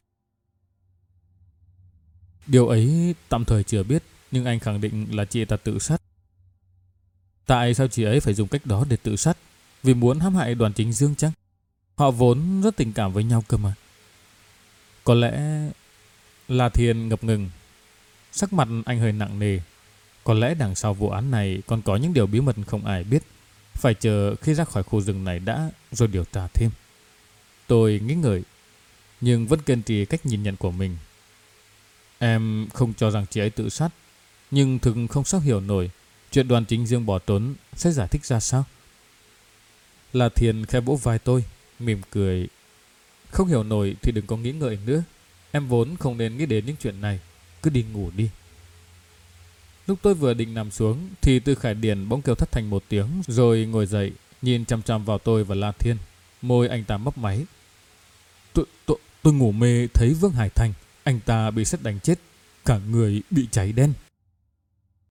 Điều ấy tạm thời chưa biết, nhưng anh khẳng định là chị ta tự sát. Tại sao chị ấy phải dùng cách đó để tự sát? Vì muốn hãm hại Đoàn Chính Dương chăng? Họ vốn rất tình cảm với nhau cơ mà. Có lẽ... La Thiên ngập ngừng. Sắc mặt anh hơi nặng nề. Có lẽ đằng sau vụ án này còn có những điều bí mật không ai biết. Phải chờ khi ra khỏi khu rừng này đã rồi điều tra thêm. Tôi nghĩ ngợi, nhưng vẫn kiên trì cách nhìn nhận của mình. Em không cho rằng chị ấy tự sát, nhưng thực không sao hiểu nổi chuyện Đoàn Chính Dương bỏ trốn sẽ giải thích ra sao. La Thiên khẽ vỗ vai tôi, mỉm cười. Không hiểu nổi thì đừng có nghĩ ngợi nữa. Em vốn không nên nghĩ đến những chuyện này. Cứ đi ngủ đi. Lúc tôi vừa định nằm xuống thì Tư Khải Điền bỗng kêu thất thanh một tiếng, rồi ngồi dậy, nhìn chằm chằm vào tôi và La Thiên. Môi anh ta mấp máy. Tôi ngủ mê thấy Vương Hải Thành. Anh ta bị sét đánh chết, cả người bị cháy đen.